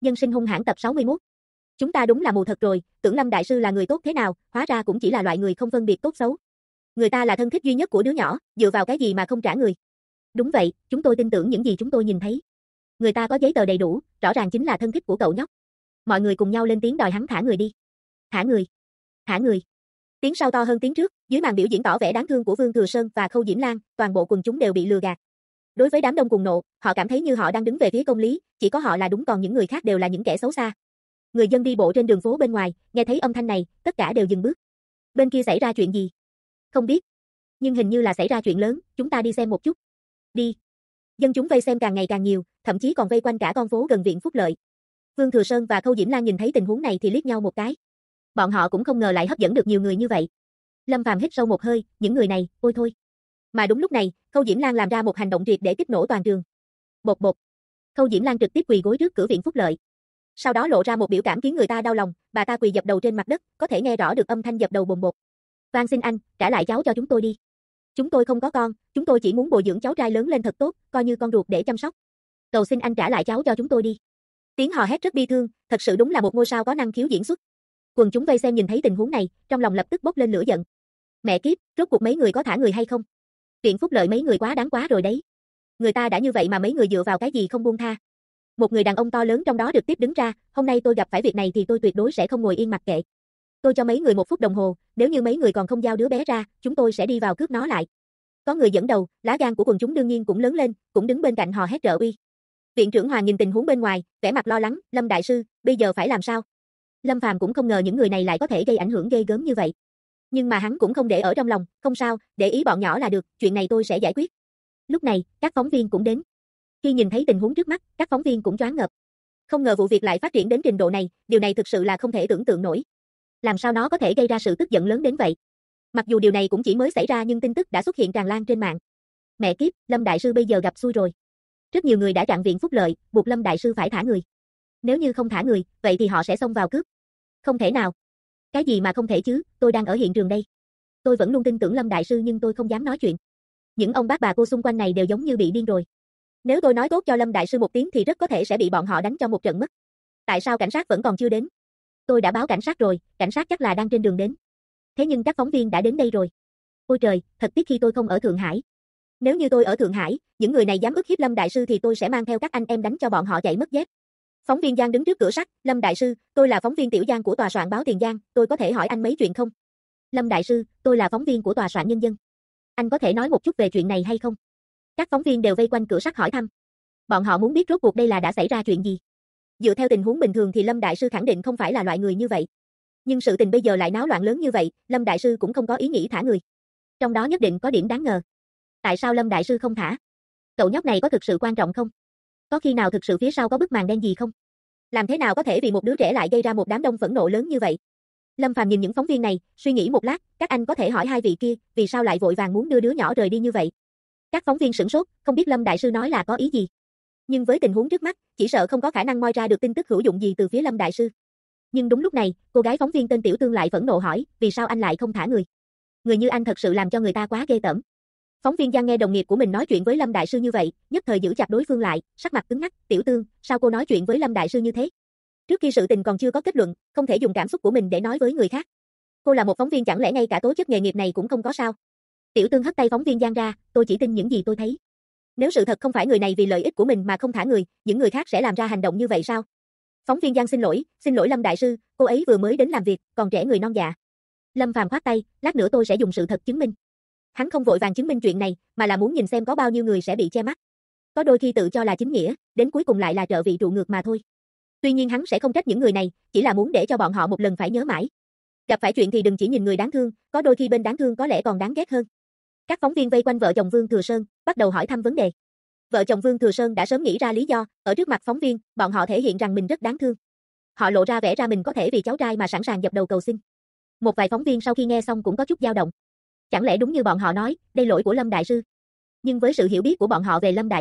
Nhân sinh hung hãn tập 61. Chúng ta đúng là mù thật rồi, tưởng Lâm đại sư là người tốt thế nào, hóa ra cũng chỉ là loại người không phân biệt tốt xấu. Người ta là thân thích duy nhất của đứa nhỏ, dựa vào cái gì mà không trả người? Đúng vậy, chúng tôi tin tưởng những gì chúng tôi nhìn thấy. Người ta có giấy tờ đầy đủ, rõ ràng chính là thân thích của cậu nhóc. Mọi người cùng nhau lên tiếng đòi hắn thả người đi. Thả người. Thả người. Tiếng sau to hơn tiếng trước, dưới màn biểu diễn tỏ vẻ đáng thương của Vương Thừa Sơn và Khâu Diễm Lan, toàn bộ quần chúng đều bị lừa gạt. Đối với đám đông cuồng nộ, họ cảm thấy như họ đang đứng về phía công lý, chỉ có họ là đúng còn những người khác đều là những kẻ xấu xa. Người dân đi bộ trên đường phố bên ngoài, nghe thấy âm thanh này, tất cả đều dừng bước. Bên kia xảy ra chuyện gì? Không biết. Nhưng hình như là xảy ra chuyện lớn, chúng ta đi xem một chút. Đi. Dân chúng vây xem càng ngày càng nhiều, thậm chí còn vây quanh cả con phố gần viện Phúc Lợi. Vương Thừa Sơn và Khâu Diễm Lan nhìn thấy tình huống này thì liếc nhau một cái. Bọn họ cũng không ngờ lại hấp dẫn được nhiều người như vậy. Lâm Phàm hít sâu một hơi, những người này, ôi thôi. Mà đúng lúc này, Khâu Diễm Lan làm ra một hành động triệt để kích nổ toàn trường. Bột bột. Khâu Diễm Lan trực tiếp quỳ gối trước cửa viện Phúc Lợi. Sau đó lộ ra một biểu cảm khiến người ta đau lòng, bà ta quỳ dập đầu trên mặt đất, có thể nghe rõ được âm thanh dập đầu bồn bột. Van xin anh, trả lại cháu cho chúng tôi đi. Chúng tôi không có con, chúng tôi chỉ muốn bồi dưỡng cháu trai lớn lên thật tốt, coi như con ruột để chăm sóc. Cầu xin anh trả lại cháu cho chúng tôi đi. Tiếng hò hét rất bi thương, thật sự đúng là một ngôi sao có năng khiếu diễn xuất. Quần chúng vây xem nhìn thấy tình huống này, trong lòng lập tức bốc lên lửa giận. Mẹ kiếp, rốt cuộc mấy người có thả người hay không? Viện Phúc Lợi mấy người quá đáng quá rồi đấy. Người ta đã như vậy mà mấy người dựa vào cái gì không buông tha? Một người đàn ông to lớn trong đó trực tiếp đứng ra, hôm nay tôi gặp phải việc này thì tôi tuyệt đối sẽ không ngồi yên mặc kệ. Tôi cho mấy người 1 phút đồng hồ, nếu như mấy người còn không giao đứa bé ra, chúng tôi sẽ đi vào cướp nó lại. Có người dẫn đầu, lá gan của quần chúng đương nhiên cũng lớn lên, cũng đứng bên cạnh hò hét trợ uy. Viện trưởng Hoàng nhìn tình huống bên ngoài, vẻ mặt lo lắng, Lâm đại sư, bây giờ phải làm sao? Lâm Phàm cũng không ngờ những người này lại có thể gây ảnh hưởng ghê gớm như vậy. Nhưng mà hắn cũng không để ở trong lòng, không sao, để ý bọn nhỏ là được, chuyện này tôi sẽ giải quyết. Lúc này, các phóng viên cũng đến. Khi nhìn thấy tình huống trước mắt, các phóng viên cũng choáng ngợp. Không ngờ vụ việc lại phát triển đến trình độ này, điều này thực sự là không thể tưởng tượng nổi. Làm sao nó có thể gây ra sự tức giận lớn đến vậy? Mặc dù điều này cũng chỉ mới xảy ra nhưng tin tức đã xuất hiện tràn lan trên mạng. Mẹ kiếp, Lâm đại sư bây giờ gặp xui rồi. Rất nhiều người đã chặn viện Phúc Lợi, buộc Lâm đại sư phải thả người. Nếu như không thả người, vậy thì họ sẽ xông vào cướp. Không thể nào. Cái gì mà không thể chứ, tôi đang ở hiện trường đây. Tôi vẫn luôn tin tưởng Lâm đại sư nhưng tôi không dám nói chuyện. Những ông bác bà cô xung quanh này đều giống như bị điên rồi. Nếu tôi nói tốt cho Lâm đại sư một tiếng thì rất có thể sẽ bị bọn họ đánh cho một trận mất. Tại sao cảnh sát vẫn còn chưa đến? Tôi đã báo cảnh sát rồi, cảnh sát chắc là đang trên đường đến. Thế nhưng các phóng viên đã đến đây rồi. Ôi trời, thật tiếc khi tôi không ở Thượng Hải. Nếu như tôi ở Thượng Hải, những người này dám ức hiếp Lâm đại sư thì tôi sẽ mang theo các anh em đánh cho bọn họ chạy mất dép. Phóng viên Giang đứng trước cửa sắt, Lâm đại sư, tôi là phóng viên Tiểu Giang của tòa soạn báo Tiền Giang, tôi có thể hỏi anh mấy chuyện không? Lâm đại sư, tôi là phóng viên của tòa soạn Nhân dân. Anh có thể nói một chút về chuyện này hay không? Các phóng viên đều vây quanh cửa sắt hỏi thăm. Bọn họ muốn biết rốt cuộc đây là đã xảy ra chuyện gì. Dựa theo tình huống bình thường thì Lâm đại sư khẳng định không phải là loại người như vậy. Nhưng sự tình bây giờ lại náo loạn lớn như vậy, Lâm đại sư cũng không có ý nghĩ thả người. Trong đó nhất định có điểm đáng ngờ. Tại sao Lâm đại sư không thả? Cậu nhóc này có thực sự quan trọng không? Có khi nào thực sự phía sau có bức màn đen gì không? Làm thế nào có thể vì một đứa trẻ lại gây ra một đám đông phẫn nộ lớn như vậy? Lâm Phàm nhìn những phóng viên này, suy nghĩ một lát, các anh có thể hỏi hai vị kia, vì sao lại vội vàng muốn đưa đứa nhỏ rời đi như vậy? Các phóng viên sửng sốt, không biết Lâm đại sư nói là có ý gì. Nhưng với tình huống trước mắt, chỉ sợ không có khả năng moi ra được tin tức hữu dụng gì từ phía Lâm đại sư. Nhưng đúng lúc này, cô gái phóng viên tên Tiểu Tương lại phẫn nộ hỏi, vì sao anh lại không thả người? Người như anh thật sự làm cho người ta quá ghê tởm. Phóng viên Giang nghe đồng nghiệp của mình nói chuyện với Lâm đại sư như vậy, nhất thời giữ chặt đối phương lại, sắc mặt cứng ngắc, "Tiểu Tương, sao cô nói chuyện với Lâm đại sư như thế? Trước khi sự tình còn chưa có kết luận, không thể dùng cảm xúc của mình để nói với người khác. Cô là một phóng viên chẳng lẽ ngay cả tố chất nghề nghiệp này cũng không có sao?" Tiểu Tương hất tay phóng viên Giang ra, "Tôi chỉ tin những gì tôi thấy. Nếu sự thật không phải người này vì lợi ích của mình mà không thả người, những người khác sẽ làm ra hành động như vậy sao?" Phóng viên Giang xin lỗi Lâm đại sư, cô ấy vừa mới đến làm việc, còn trẻ người non dạ. Lâm Phàm khoát tay, "Lát nữa tôi sẽ dùng sự thật chứng minh." Hắn không vội vàng chứng minh chuyện này, mà là muốn nhìn xem có bao nhiêu người sẽ bị che mắt. Có đôi khi tự cho là chính nghĩa, đến cuối cùng lại là trợ vị trụ ngược mà thôi. Tuy nhiên hắn sẽ không trách những người này, chỉ là muốn để cho bọn họ một lần phải nhớ mãi. Gặp phải chuyện thì đừng chỉ nhìn người đáng thương, có đôi khi bên đáng thương có lẽ còn đáng ghét hơn. Các phóng viên vây quanh vợ chồng Vương Thừa Sơn, bắt đầu hỏi thăm vấn đề. Vợ chồng Vương Thừa Sơn đã sớm nghĩ ra lý do, ở trước mặt phóng viên, bọn họ thể hiện rằng mình rất đáng thương. Họ lộ ra vẻ ra mình có thể vì cháu trai mà sẵn sàng dập đầu cầu xin. Một vài phóng viên sau khi nghe xong cũng có chút dao động. Chẳng lẽ đúng như bọn họ nói, đây lỗi của Lâm đại sư? Nhưng với sự hiểu biết của bọn họ về Lâm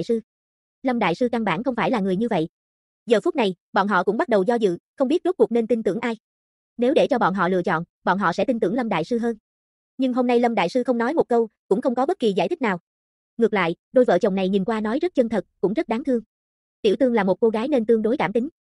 đại sư căn bản không phải là người như vậy. Giờ phút này, bọn họ cũng bắt đầu do dự, không biết rốt cuộc nên tin tưởng ai. Nếu để cho bọn họ lựa chọn, bọn họ sẽ tin tưởng Lâm đại sư hơn. Nhưng hôm nay Lâm đại sư không nói một câu, cũng không có bất kỳ giải thích nào. Ngược lại, đôi vợ chồng này nhìn qua nói rất chân thật, cũng rất đáng thương. Tiểu Tương là một cô gái nên tương đối cảm tính.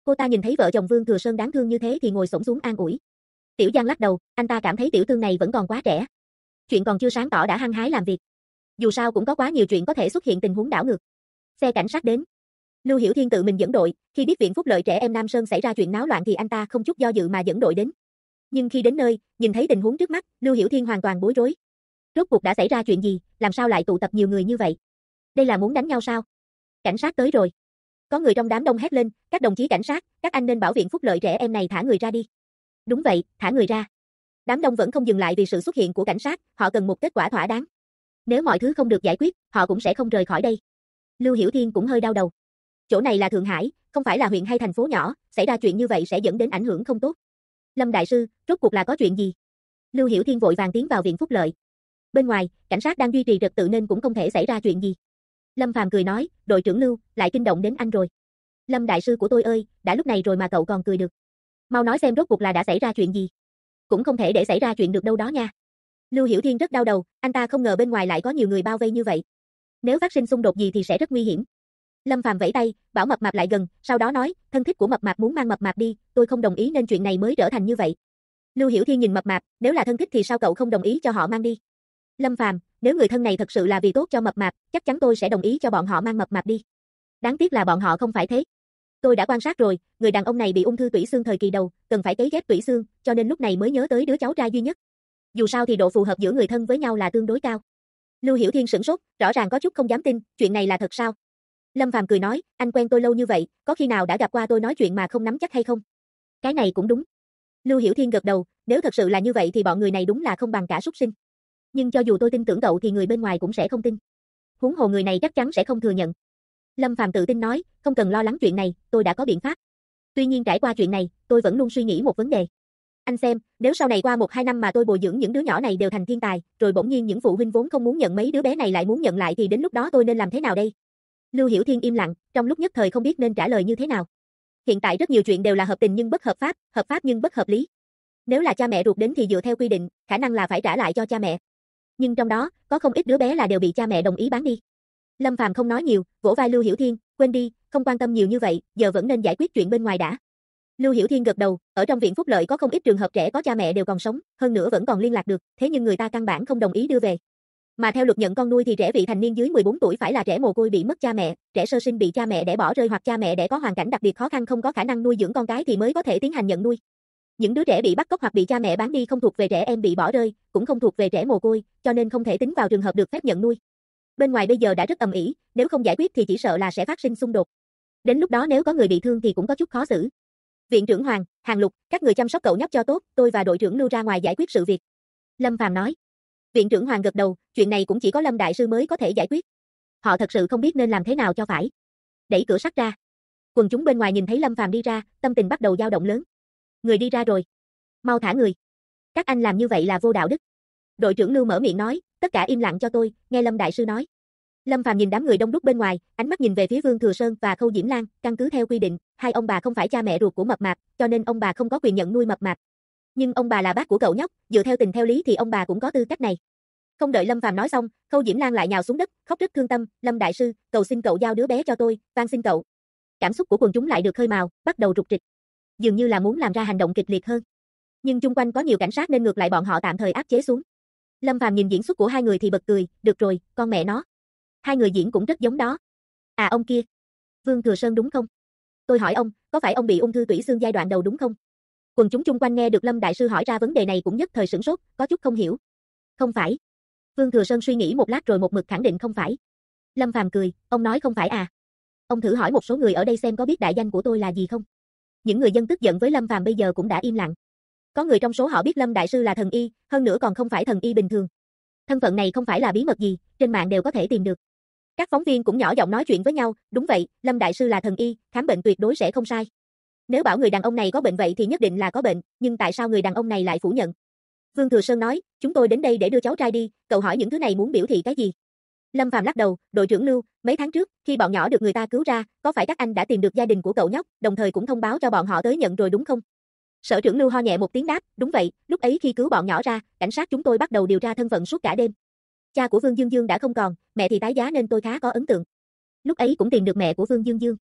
Cô ta nhìn thấy vợ chồng Vương Thừa Sơn đáng thương như thế thì ngồi xổm xuống an ủi. Tiểu Giang lắc đầu, anh ta cảm thấy tiểu thương này vẫn còn quá trẻ. Chuyện còn chưa sáng tỏ đã hăng hái làm việc. Dù sao cũng có quá nhiều chuyện có thể xuất hiện tình huống đảo ngược. Xe cảnh sát đến. Lưu Hiểu Thiên tự mình dẫn đội, khi biết viện phúc lợi trẻ em Nam Sơn xảy ra chuyện náo loạn thì anh ta không chút do dự mà dẫn đội đến. Nhưng khi đến nơi, nhìn thấy tình huống trước mắt, Lưu Hiểu Thiên hoàn toàn bối rối. Rốt cuộc đã xảy ra chuyện gì, làm sao lại tụ tập nhiều người như vậy? Đây là muốn đánh nhau sao? Cảnh sát tới rồi. Có người trong đám đông hét lên, các đồng chí cảnh sát, các anh nên bảo viện phúc lợi trẻ em này thả người ra đi. Đúng vậy, thả người ra. Đám đông vẫn không dừng lại vì sự xuất hiện của cảnh sát, họ cần một kết quả thỏa đáng. Nếu mọi thứ không được giải quyết, họ cũng sẽ không rời khỏi đây. Lưu Hiểu Thiên cũng hơi đau đầu. Chỗ này là Thượng Hải, không phải là huyện hay thành phố nhỏ, xảy ra chuyện như vậy sẽ dẫn đến ảnh hưởng không tốt. Lâm đại sư, rốt cuộc là có chuyện gì? Lưu Hiểu Thiên vội vàng tiến vào viện phúc lợi. Bên ngoài, cảnh sát đang duy trì trật tự nên cũng không thể xảy ra chuyện gì. Lâm Phàm cười nói, đội trưởng Lưu, lại kinh động đến anh rồi. Lâm đại sư của tôi ơi, đã lúc này rồi mà cậu còn cười được. Mau nói xem rốt cuộc là đã xảy ra chuyện gì. Cũng không thể để xảy ra chuyện được đâu đó nha. Lưu Hiểu Thiên rất đau đầu, anh ta không ngờ bên ngoài lại có nhiều người bao vây như vậy. Nếu phát sinh xung đột gì thì sẽ rất nguy hiểm. Lâm Phàm vẫy tay, bảo Mập Mạp lại gần, sau đó nói, thân thích của Mập Mạp muốn mang Mập Mạp đi, tôi không đồng ý nên chuyện này mới trở thành như vậy. Lưu Hiểu Thiên nhìn Mập Mạp, nếu là thân thích thì sao cậu không đồng ý cho họ mang đi? Lâm Phàm, nếu người thân này thật sự là vì tốt cho Mập Mạp, chắc chắn tôi sẽ đồng ý cho bọn họ mang Mập Mạp đi. Đáng tiếc là bọn họ không phải thế. Tôi đã quan sát rồi, người đàn ông này bị ung thư tủy xương thời kỳ đầu, cần phải cấy ghép tủy xương, cho nên lúc này mới nhớ tới đứa cháu trai duy nhất. Dù sao thì độ phù hợp giữa người thân với nhau là tương đối cao. Lưu Hiểu Thiên sửng sốt, rõ ràng có chút không dám tin, chuyện này là thật sao? Lâm Phàm cười nói, anh quen tôi lâu như vậy, có khi nào đã gặp qua tôi nói chuyện mà không nắm chắc hay không? Cái này cũng đúng. Lưu Hiểu Thiên gật đầu, nếu thật sự là như vậy thì bọn người này đúng là không bằng cả súc sinh. Nhưng cho dù tôi tin tưởng cậu thì người bên ngoài cũng sẽ không tin. Huống hồ người này chắc chắn sẽ không thừa nhận. Lâm Phàm tự tin nói, không cần lo lắng chuyện này, tôi đã có biện pháp. Tuy nhiên trải qua chuyện này, tôi vẫn luôn suy nghĩ một vấn đề. Anh xem, nếu sau này qua 1-2 năm mà tôi bồi dưỡng những đứa nhỏ này đều thành thiên tài, rồi bỗng nhiên những phụ huynh vốn không muốn nhận mấy đứa bé này lại muốn nhận lại thì đến lúc đó tôi nên làm thế nào đây? Lưu Hiểu Thiên im lặng, trong lúc nhất thời không biết nên trả lời như thế nào. Hiện tại rất nhiều chuyện đều là hợp tình nhưng bất hợp pháp nhưng bất hợp lý. Nếu là cha mẹ ruột đến thì dựa theo quy định, khả năng là phải trả lại cho cha mẹ. Nhưng trong đó, có không ít đứa bé là đều bị cha mẹ đồng ý bán đi. Lâm Phàm không nói nhiều, vỗ vai Lưu Hiểu Thiên, quên đi, không quan tâm nhiều như vậy, giờ vẫn nên giải quyết chuyện bên ngoài đã. Lưu Hiểu Thiên gật đầu, ở trong viện phúc lợi có không ít trường hợp trẻ có cha mẹ đều còn sống, hơn nữa vẫn còn liên lạc được, thế nhưng người ta căn bản không đồng ý đưa về. Mà theo luật nhận con nuôi thì trẻ vị thành niên dưới 14 tuổi phải là trẻ mồ côi bị mất cha mẹ, trẻ sơ sinh bị cha mẹ đẻ bỏ rơi hoặc cha mẹ đẻ có hoàn cảnh đặc biệt khó khăn không có khả năng nuôi dưỡng con cái thì mới có thể tiến hành nhận nuôi. Những đứa trẻ bị bắt cóc hoặc bị cha mẹ bán đi không thuộc về trẻ em bị bỏ rơi, cũng không thuộc về trẻ mồ côi, cho nên không thể tính vào trường hợp được phép nhận nuôi. Bên ngoài bây giờ đã rất ầm ĩ, nếu không giải quyết thì chỉ sợ là sẽ phát sinh xung đột. Đến lúc đó nếu có người bị thương thì cũng có chút khó xử. Viện trưởng Hoàng, Hàng Lục, các người chăm sóc cậu nhóc cho tốt, tôi và đội trưởng Lưu ra ngoài giải quyết sự việc. Lâm Phàm nói. Viện trưởng Hoàng gật đầu, chuyện này cũng chỉ có Lâm đại sư mới có thể giải quyết. Họ thật sự không biết nên làm thế nào cho phải. Đẩy cửa sắt ra. Quần chúng bên ngoài nhìn thấy Lâm Phàm đi ra, tâm tình bắt đầu dao động lớn. Người đi ra rồi. Mau thả người. Các anh làm như vậy là vô đạo đức. Đội trưởng Lưu mở miệng nói, tất cả im lặng cho tôi, nghe Lâm đại sư nói. Lâm Phàm nhìn đám người đông đúc bên ngoài, ánh mắt nhìn về phía Vương Thừa Sơn và Khâu Diễm Lan, căn cứ theo quy định, hai ông bà không phải cha mẹ ruột của Mập Mạp, cho nên ông bà không có quyền nhận nuôi Mập Mạp. Nhưng ông bà là bác của cậu nhóc, dựa theo tình theo lý thì ông bà cũng có tư cách này. Không đợi Lâm Phàm nói xong, Khâu Diễm Lan lại nhào xuống đất, khóc rất thương tâm, Lâm đại sư, cầu xin cậu giao đứa bé cho tôi, van xin cậu. Cảm xúc của quần chúng lại được khơi mào, bắt đầu rục rịch. Dường như là muốn làm ra hành động kịch liệt hơn. Nhưng chung quanh có nhiều cảnh sát nên ngược lại bọn họ tạm thời áp chế xuống. Lâm Phàm nhìn diễn xuất của hai người thì bật cười, được rồi, con mẹ nó. Hai người diễn cũng rất giống đó. À ông kia. Vương Thừa Sơn đúng không? Tôi hỏi ông, có phải ông bị ung thư tủy xương giai đoạn đầu đúng không? Quần chúng chung quanh nghe được Lâm đại sư hỏi ra vấn đề này cũng nhất thời sửng sốt, có chút không hiểu. Không phải. Vương Thừa Sơn suy nghĩ một lát rồi một mực khẳng định không phải. Lâm Phàm cười, ông nói không phải à? Ông thử hỏi một số người ở đây xem có biết đại danh của tôi là gì không? Những người dân tức giận với Lâm Phàm bây giờ cũng đã im lặng. Có người trong số họ biết Lâm đại sư là thần y, hơn nữa còn không phải thần y bình thường. Thân phận này không phải là bí mật gì, trên mạng đều có thể tìm được. Các phóng viên cũng nhỏ giọng nói chuyện với nhau, đúng vậy, Lâm đại sư là thần y, khám bệnh tuyệt đối sẽ không sai. Nếu bảo người đàn ông này có bệnh vậy thì nhất định là có bệnh, nhưng tại sao người đàn ông này lại phủ nhận? Vương Thừa Sơn nói, chúng tôi đến đây để đưa cháu trai đi, cậu hỏi những thứ này muốn biểu thị cái gì? Lâm Phàm lắc đầu, đội trưởng Lưu, mấy tháng trước, khi bọn nhỏ được người ta cứu ra, có phải các anh đã tìm được gia đình của cậu nhóc, đồng thời cũng thông báo cho bọn họ tới nhận rồi đúng không? Sở trưởng Lưu ho nhẹ một tiếng đáp, đúng vậy, lúc ấy khi cứu bọn nhỏ ra, cảnh sát chúng tôi bắt đầu điều tra thân phận suốt cả đêm. Cha của Vương Dương Dương đã không còn, mẹ thì tái giá nên tôi khá có ấn tượng. Lúc ấy cũng tìm được mẹ của Vương Dương Dương.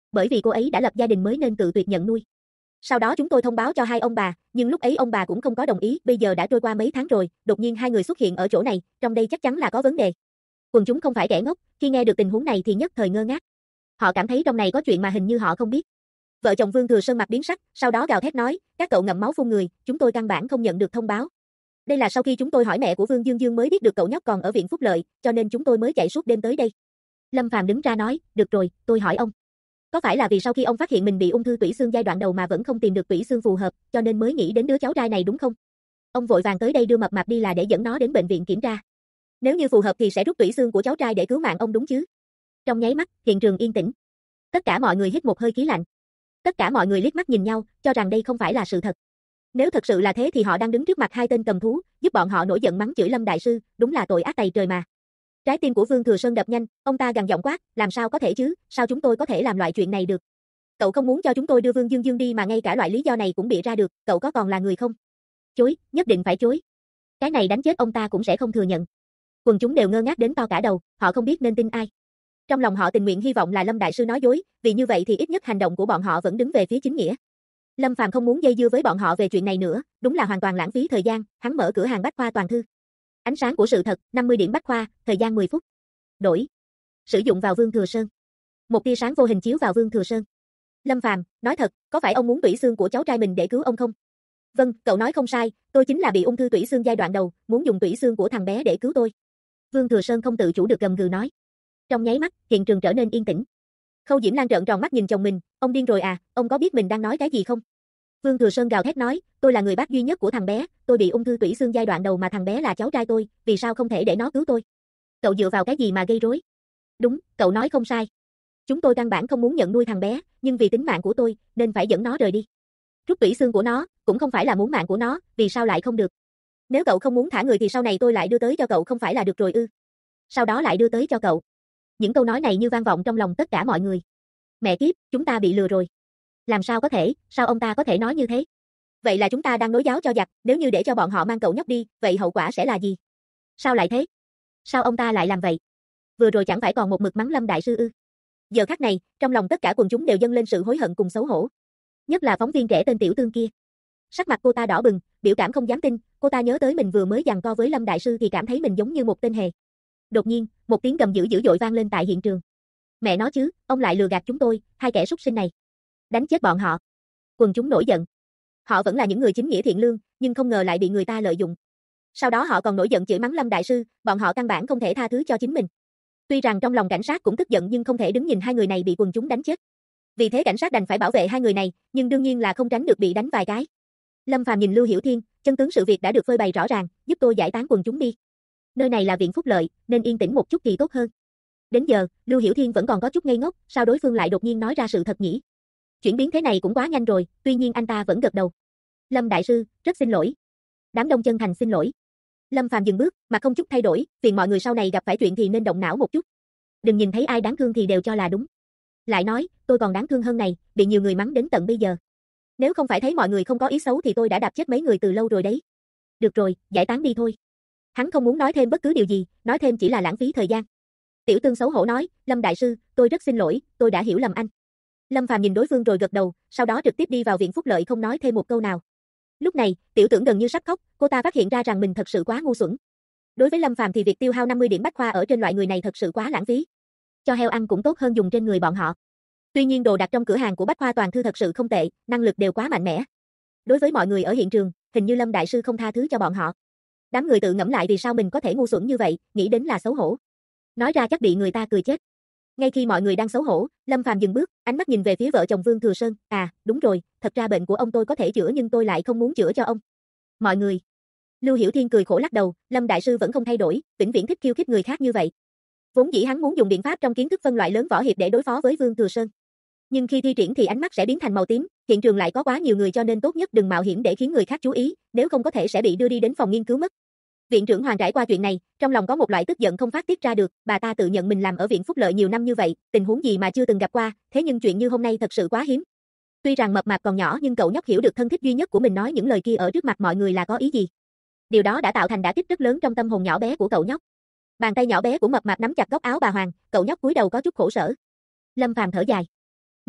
Bởi vì cô ấy đã lập gia đình mới nên cự tuyệt nhận nuôi. Sau đó chúng tôi thông báo cho hai ông bà, nhưng lúc ấy ông bà cũng không có đồng ý, bây giờ đã trôi qua mấy tháng rồi, đột nhiên hai người xuất hiện ở chỗ này, trong đây chắc chắn là có vấn đề. Quần chúng không phải kẻ ngốc, khi nghe được tình huống này thì nhất thời ngơ ngác. Họ cảm thấy trong này có chuyện mà hình như họ không biết. Vợ chồng Vương Thừa Sơn mặt biến sắc, sau đó gào thét nói, các cậu ngậm máu phun người, chúng tôi căn bản không nhận được thông báo. Đây là sau khi chúng tôi hỏi mẹ của Vương Dương Dương mới biết được cậu nhóc còn ở viện phúc lợi, cho nên chúng tôi mới chạy suốt đêm tới đây. Lâm Phàm đứng ra nói, được rồi, tôi hỏi ông. Có phải là vì sau khi ông phát hiện mình bị ung thư tủy xương giai đoạn đầu mà vẫn không tìm được tủy xương phù hợp, cho nên mới nghĩ đến đứa cháu trai này đúng không? Ông vội vàng tới đây đưa Mập Mạp đi là để dẫn nó đến bệnh viện kiểm tra. Nếu như phù hợp thì sẽ rút tủy xương của cháu trai để cứu mạng ông đúng chứ? Trong nháy mắt, hiện trường yên tĩnh. Tất cả mọi người hít một hơi khí lạnh. Tất cả mọi người liếc mắt nhìn nhau, cho rằng đây không phải là sự thật. Nếu thật sự là thế thì họ đang đứng trước mặt hai tên cầm thú, giúp bọn họ nổi giận mắng chửi Lâm đại sư, đúng là tội ác tày trời mà. Trái tim của Vương Thừa Sơn đập nhanh, ông ta gằn giọng quát, làm sao có thể chứ, sao chúng tôi có thể làm loại chuyện này được? Cậu không muốn cho chúng tôi đưa Vương Dương Dương đi mà ngay cả loại lý do này cũng bịa ra được, cậu có còn là người không? Chối, nhất định phải chối. Cái này đánh chết ông ta cũng sẽ không thừa nhận. Quần chúng đều ngơ ngác đến to cả đầu, họ không biết nên tin ai. Trong lòng họ tình nguyện hy vọng là Lâm đại sư nói dối, vì như vậy thì ít nhất hành động của bọn họ vẫn đứng về phía chính nghĩa. Lâm Phàm không muốn dây dưa với bọn họ về chuyện này nữa, đúng là hoàn toàn lãng phí thời gian, hắn mở cửa hàng bách khoa toàn thư. Ánh sáng của sự thật, 50 điểm bách khoa, thời gian 10 phút. Đổi. Sử dụng vào Vương Thừa Sơn. Một tia sáng vô hình chiếu vào Vương Thừa Sơn. Lâm Phàm, nói thật, có phải ông muốn tủy xương của cháu trai mình để cứu ông không? Vâng, cậu nói không sai, tôi chính là bị ung thư tủy xương giai đoạn đầu, muốn dùng tủy xương của thằng bé để cứu tôi. Vương Thừa Sơn không tự chủ được gầm gừ nói. Trong nháy mắt, hiện trường trở nên yên tĩnh. Khâu Diễm Lan trợn tròn mắt nhìn chồng mình, ông điên rồi à, ông có biết mình đang nói cái gì không? Vương Thừa Sơn gào thét nói, tôi là người bác duy nhất của thằng bé, tôi bị ung thư tủy xương giai đoạn đầu mà thằng bé là cháu trai tôi, vì sao không thể để nó cứu tôi? Cậu dựa vào cái gì mà gây rối? Đúng, cậu nói không sai. Chúng tôi căn bản không muốn nhận nuôi thằng bé, nhưng vì tính mạng của tôi, nên phải dẫn nó rời đi. Rút tủy xương của nó, cũng không phải là muốn mạng của nó, vì sao lại không được? Nếu cậu không muốn thả người thì sau này tôi lại đưa tới cho cậu không phải là được rồi ư? Sau đó lại đưa tới cho cậu. Những câu nói này như vang vọng trong lòng tất cả mọi người. Mẹ kiếp, chúng ta bị lừa rồi. Làm sao có thể, sao ông ta có thể nói như thế? Vậy là chúng ta đang nối giáo cho giặc, nếu như để cho bọn họ mang cậu nhóc đi, vậy hậu quả sẽ là gì? Sao lại thế? Sao ông ta lại làm vậy? Vừa rồi chẳng phải còn một mực mắng Lâm đại sư ư? Giờ khắc này, trong lòng tất cả quần chúng đều dâng lên sự hối hận cùng xấu hổ. Nhất là phóng viên trẻ tên Tiểu Tương kia. Sắc mặt cô ta đỏ bừng, biểu cảm không dám tin, cô ta nhớ tới mình vừa mới giằng co với Lâm đại sư thì cảm thấy mình giống như một tên hề. Đột nhiên, một tiếng gầm dữ dữ dội vang lên tại hiện trường. Mẹ nó chứ, ông lại lừa gạt chúng tôi, hai kẻ súc sinh này. Đánh chết bọn họ. Quần chúng nổi giận. Họ vẫn là những người chính nghĩa thiện lương, nhưng không ngờ lại bị người ta lợi dụng. Sau đó họ còn nổi giận chửi mắng Lâm đại sư, bọn họ căn bản không thể tha thứ cho chính mình. Tuy rằng trong lòng cảnh sát cũng tức giận nhưng không thể đứng nhìn hai người này bị quần chúng đánh chết. Vì thế cảnh sát đành phải bảo vệ hai người này, nhưng đương nhiên là không tránh được bị đánh vài cái. Lâm Phàm nhìn Lưu Hiểu Thiên, chân tướng sự việc đã được phơi bày rõ ràng, giúp tôi giải tán quần chúng đi. Nơi này là viện phúc lợi, nên yên tĩnh một chút thì tốt hơn. Đến giờ, Lưu Hiểu Thiên vẫn còn có chút ngây ngốc, sao đối phương lại đột nhiên nói ra sự thật nhỉ? Chuyển biến thế này cũng quá nhanh rồi, tuy nhiên anh ta vẫn gật đầu. Lâm đại sư, rất xin lỗi. Đám đông chân thành xin lỗi. Lâm Phàm dừng bước, mà không chút thay đổi, phiền mọi người sau này gặp phải chuyện thì nên động não một chút. Đừng nhìn thấy ai đáng thương thì đều cho là đúng. Lại nói, tôi còn đáng thương hơn này, bị nhiều người mắng đến tận bây giờ. Nếu không phải thấy mọi người không có ý xấu thì tôi đã đạp chết mấy người từ lâu rồi đấy. Được rồi, giải tán đi thôi. Hắn không muốn nói thêm bất cứ điều gì, nói thêm chỉ là lãng phí thời gian. Tiểu Tương xấu hổ nói, Lâm đại sư, tôi rất xin lỗi, tôi đã hiểu lầm anh. Lâm Phàm nhìn đối phương rồi gật đầu, sau đó trực tiếp đi vào viện phúc lợi không nói thêm một câu nào. Lúc này, Tiểu Tưởng gần như sắp khóc, cô ta phát hiện ra rằng mình thật sự quá ngu xuẩn. Đối với Lâm Phàm thì việc tiêu hao 50 điểm bách khoa ở trên loại người này thật sự quá lãng phí. Cho heo ăn cũng tốt hơn dùng trên người bọn họ. Tuy nhiên đồ đạc trong cửa hàng của bách khoa toàn thư thật sự không tệ, năng lực đều quá mạnh mẽ. Đối với mọi người ở hiện trường, hình như Lâm đại sư không tha thứ cho bọn họ. Đám người tự ngẫm lại vì sao mình có thể ngu xuẩn như vậy, nghĩ đến là xấu hổ. Nói ra chắc bị người ta cười chết. Ngay khi mọi người đang xấu hổ, Lâm Phàm dừng bước, ánh mắt nhìn về phía vợ chồng Vương Thừa Sơn, à, đúng rồi, thật ra bệnh của ông tôi có thể chữa nhưng tôi lại không muốn chữa cho ông. Mọi người. Lưu Hiểu Thiên cười khổ lắc đầu, Lâm đại sư vẫn không thay đổi, vĩnh viễn thích khiêu khích người khác như vậy. Vốn dĩ hắn muốn dùng biện pháp trong kiến thức phân loại lớn võ hiệp để đối phó với Vương Thừa Sơn. Nhưng khi thi triển thì ánh mắt sẽ biến thành màu tím, hiện trường lại có quá nhiều người cho nên tốt nhất đừng mạo hiểm để khiến người khác chú ý, nếu không có thể sẽ bị đưa đi đến phòng nghiên cứu mất. Viện trưởng Hoàng trải qua chuyện này, trong lòng có một loại tức giận không phát tiết ra được, bà ta tự nhận mình làm ở viện phúc lợi nhiều năm như vậy, tình huống gì mà chưa từng gặp qua, thế nhưng chuyện như hôm nay thật sự quá hiếm. Tuy rằng Mập Mạp còn nhỏ nhưng cậu nhóc hiểu được thân thích duy nhất của mình nói những lời kia ở trước mặt mọi người là có ý gì. Điều đó đã tạo thành đả kích rất lớn trong tâm hồn nhỏ bé của cậu nhóc. Bàn tay nhỏ bé của Mập Mạp nắm chặt góc áo bà Hoàng, cậu nhóc cúi đầu có chút khổ sở. Lâm Phàm thở dài.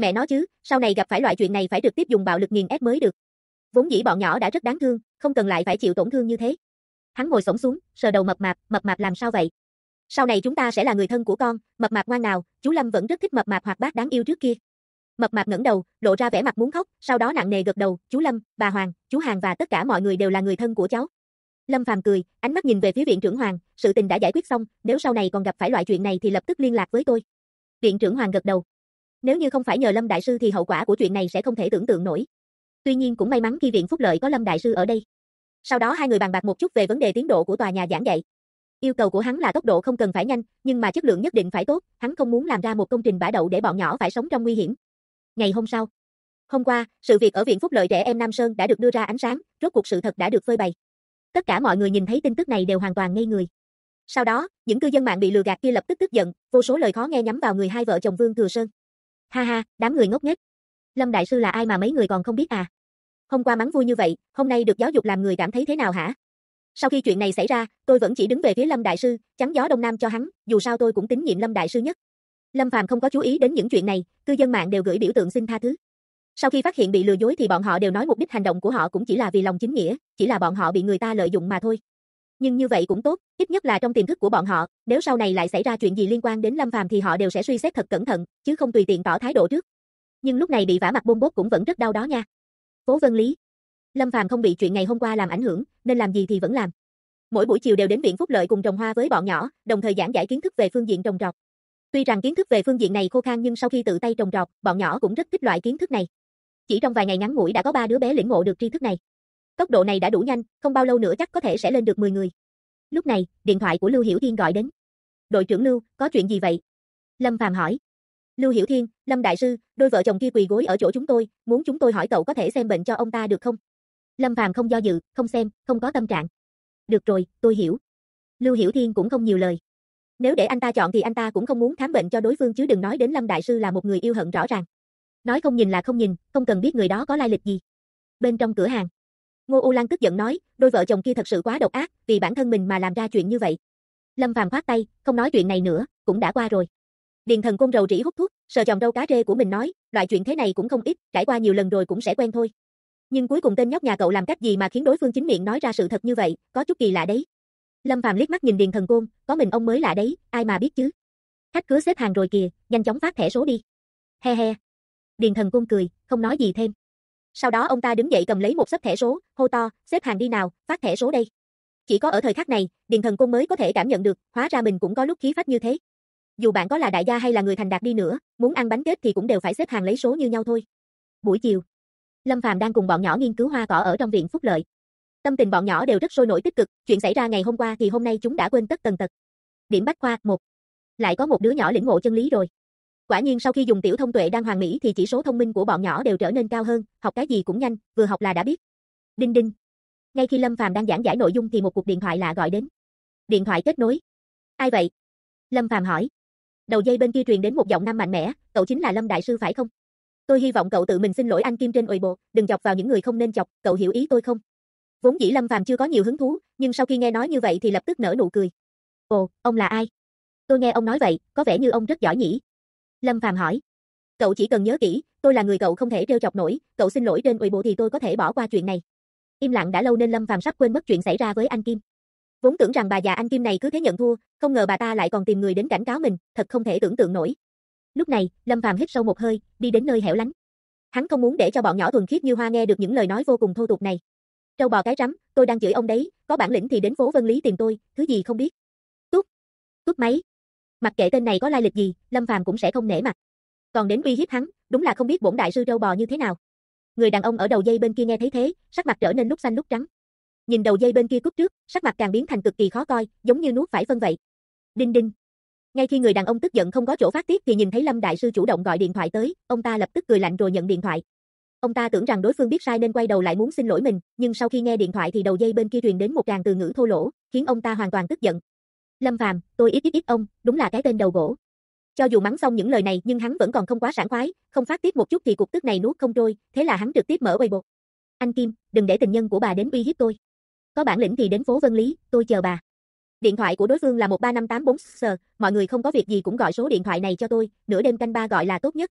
Mẹ nó chứ, sau này gặp phải loại chuyện này phải trực tiếp dùng bạo lực nghiền ép mới được. Vốn dĩ bọn nhỏ đã rất đáng thương, không cần lại phải chịu tổn thương như thế. Hắn ngồi xổm xuống, sờ đầu mập mạp làm sao vậy? Sau này chúng ta sẽ là người thân của con, mập mạp ngoan nào, chú Lâm vẫn rất thích mập mạp hoạt bát đáng yêu trước kia. Mập mạp ngẩng đầu, lộ ra vẻ mặt muốn khóc, sau đó nặng nề gật đầu, chú Lâm, bà Hoàng, chú Hàn và tất cả mọi người đều là người thân của cháu. Lâm Phàm cười, ánh mắt nhìn về phía viện trưởng Hoàng, sự tình đã giải quyết xong, nếu sau này còn gặp phải loại chuyện này thì lập tức liên lạc với tôi. Viện trưởng Hoàng gật đầu. Nếu như không phải nhờ Lâm đại sư thì hậu quả của chuyện này sẽ không thể tưởng tượng nổi. Tuy nhiên cũng may mắn khi viện Phúc Lợi có Lâm đại sư ở đây. Sau đó hai người bàn bạc một chút về vấn đề tiến độ của tòa nhà giảng dạy. Yêu cầu của hắn là tốc độ không cần phải nhanh, nhưng mà chất lượng nhất định phải tốt, hắn không muốn làm ra một công trình bã đậu để bọn nhỏ phải sống trong nguy hiểm. Ngày hôm sau, hôm qua, sự việc ở viện Phúc Lợi trẻ em Nam Sơn đã được đưa ra ánh sáng, rốt cuộc sự thật đã được phơi bày. Tất cả mọi người nhìn thấy tin tức này đều hoàn toàn ngây người. Sau đó, những cư dân mạng bị lừa gạt kia lập tức tức giận, vô số lời khó nghe nhắm vào người hai vợ chồng Vương Thừa Sơn. Ha ha, đám người ngốc nghếch. Lâm đại sư là ai mà mấy người còn không biết à? Hôm qua mắng vui như vậy, hôm nay được giáo dục làm người cảm thấy thế nào hả? Sau khi chuyện này xảy ra, tôi vẫn chỉ đứng về phía Lâm đại sư, chắn gió đông nam cho hắn, dù sao tôi cũng tín nhiệm Lâm đại sư nhất. Lâm Phàm không có chú ý đến những chuyện này, cư dân mạng đều gửi biểu tượng xin tha thứ. Sau khi phát hiện bị lừa dối thì bọn họ đều nói mục đích hành động của họ cũng chỉ là vì lòng chính nghĩa, chỉ là bọn họ bị người ta lợi dụng mà thôi. Nhưng như vậy cũng tốt, ít nhất là trong tiềm thức của bọn họ, nếu sau này lại xảy ra chuyện gì liên quan đến Lâm Phàm thì họ đều sẽ suy xét thật cẩn thận, chứ không tùy tiện tỏ thái độ trước. Nhưng lúc này bị vả mặt bôm bốp cũng vẫn rất đau đó nha. Phố Vân Lý. Lâm Phàm không bị chuyện ngày hôm qua làm ảnh hưởng, nên làm gì thì vẫn làm. Mỗi buổi chiều đều đến viện Phúc Lợi cùng trồng hoa với bọn nhỏ, đồng thời giảng giải kiến thức về phương diện trồng trọt. Tuy rằng kiến thức về phương diện này khô khan nhưng sau khi tự tay trồng trọt, bọn nhỏ cũng rất thích loại kiến thức này. Chỉ trong vài ngày ngắn ngủi đã có 3 đứa bé lĩnh ngộ được tri thức này. Tốc độ này đã đủ nhanh, không bao lâu nữa chắc có thể sẽ lên được 10 người. Lúc này, điện thoại của Lưu Hiểu Thiên gọi đến. "Đội trưởng Lưu, có chuyện gì vậy?" Lâm Phàm hỏi. "Lưu Hiểu Thiên, Lâm đại sư, đôi vợ chồng kia quỳ gối ở chỗ chúng tôi, muốn chúng tôi hỏi cậu có thể xem bệnh cho ông ta được không?" Lâm Phàm không do dự, không xem, không có tâm trạng. "Được rồi, tôi hiểu." Lưu Hiểu Thiên cũng không nhiều lời. Nếu để anh ta chọn thì anh ta cũng không muốn khám bệnh cho đối phương chứ đừng nói đến Lâm đại sư là một người yêu hận rõ ràng. Nói không nhìn là không nhìn, không cần biết người đó có lai lịch gì. Bên trong cửa hàng, Ngô U Lan tức giận nói, đôi vợ chồng kia thật sự quá độc ác, vì bản thân mình mà làm ra chuyện như vậy. Lâm Phàm khoát tay, không nói chuyện này nữa, cũng đã qua rồi. Điền Thần Côn rầu rĩ hút thuốc, sờ chòm râu cá rê của mình nói, loại chuyện thế này cũng không ít, trải qua nhiều lần rồi cũng sẽ quen thôi. Nhưng cuối cùng tên nhóc nhà cậu làm cách gì mà khiến đối phương chính miệng nói ra sự thật như vậy, có chút kỳ lạ đấy. Lâm Phàm liếc mắt nhìn Điền Thần Côn, có mình ông mới lạ đấy, ai mà biết chứ. Khách cứ xếp hàng rồi kìa, nhanh chóng phát thẻ số đi. He he. Điền Thần Côn cười, không nói gì thêm. Sau đó ông ta đứng dậy cầm lấy một xấp thẻ số, hô to, xếp hàng đi nào, phát thẻ số đây. Chỉ có ở thời khắc này, Điền Thần Côn mới có thể cảm nhận được, hóa ra mình cũng có lúc khí phách như thế. Dù bạn có là đại gia hay là người thành đạt đi nữa, muốn ăn bánh kết thì cũng đều phải xếp hàng lấy số như nhau thôi. Buổi chiều, Lâm Phàm đang cùng bọn nhỏ nghiên cứu hoa cỏ ở trong viện Phúc Lợi. Tâm tình bọn nhỏ đều rất sôi nổi tích cực, chuyện xảy ra ngày hôm qua thì hôm nay chúng đã quên tất tần tật. Điểm bách khoa 1. Lại có một đứa nhỏ lĩnh ngộ chân lý rồi. Quả nhiên sau khi dùng tiểu thông tuệ đang hoàn mỹ thì chỉ số thông minh của bọn nhỏ đều trở nên cao hơn, học cái gì cũng nhanh, vừa học là đã biết. Đinh đinh. Ngay khi Lâm Phàm đang giảng giải nội dung thì một cuộc điện thoại lạ gọi đến. Điện thoại kết nối. Ai vậy? Lâm Phàm hỏi. Đầu dây bên kia truyền đến một giọng nam mạnh mẽ, cậu chính là Lâm đại sư phải không? Tôi hy vọng cậu tự mình xin lỗi anh Kim trên Weibo, đừng chọc vào những người không nên chọc, cậu hiểu ý tôi không? Vốn dĩ Lâm Phàm chưa có nhiều hứng thú, nhưng sau khi nghe nói như vậy thì lập tức nở nụ cười. Ồ, ông là ai? Tôi nghe ông nói vậy, có vẻ như ông rất giỏi nhỉ? Lâm Phàm hỏi. Cậu chỉ cần nhớ kỹ, tôi là người cậu không thể trêu chọc nổi, cậu xin lỗi trên Weibo thì tôi có thể bỏ qua chuyện này. Im lặng đã lâu nên Lâm Phàm sắp quên mất chuyện xảy ra với anh Kim. Vốn tưởng rằng bà già anh Kim này cứ thế nhận thua, không ngờ bà ta lại còn tìm người đến cảnh cáo mình, thật không thể tưởng tượng nổi. Lúc này, Lâm Phàm hít sâu một hơi, đi đến nơi hẻo lánh. Hắn không muốn để cho bọn nhỏ thuần khiết như Hoa nghe được những lời nói vô cùng thô tục này. Trâu bò cái rắm, tôi đang chửi ông đấy, có bản lĩnh thì đến phố Vân Lý tìm tôi, thứ gì không biết. Tút, tút máy. Mặc kệ tên này có lai lịch gì, Lâm Phàm cũng sẽ không nể mặt. Còn đến uy hiếp hắn, đúng là không biết bổn đại sư trâu bò như thế nào. Người đàn ông ở đầu dây bên kia nghe thấy thế, sắc mặt trở nên lúc xanh lúc trắng. Nhìn đầu dây bên kia cúp trước, sắc mặt càng biến thành cực kỳ khó coi, giống như nuốt phải phân vậy. Đinh đinh. Ngay khi người đàn ông tức giận không có chỗ phát tiết thì nhìn thấy Lâm đại sư chủ động gọi điện thoại tới, ông ta lập tức cười lạnh rồi nhận điện thoại. Ông ta tưởng rằng đối phương biết sai nên quay đầu lại muốn xin lỗi mình, nhưng sau khi nghe điện thoại thì đầu dây bên kia truyền đến một tràng từ ngữ thô lỗ, khiến ông ta hoàn toàn tức giận. Lâm Phàm, tôi ít ông, đúng là cái tên đầu gỗ. Cho dù mắng xong những lời này nhưng hắn vẫn còn không quá sảng khoái, không phát tiết một chút thì cục tức này nuốt không trôi, thế là hắn trực tiếp mở Weibo. Anh Kim, đừng để tình nhân của bà đến uy hiếp tôi. Có bản lĩnh thì đến phố Vân Lý, tôi chờ bà. Điện thoại của đối phương là 13584 mọi người không có việc gì cũng gọi số điện thoại này cho tôi, nửa đêm canh ba gọi là tốt nhất.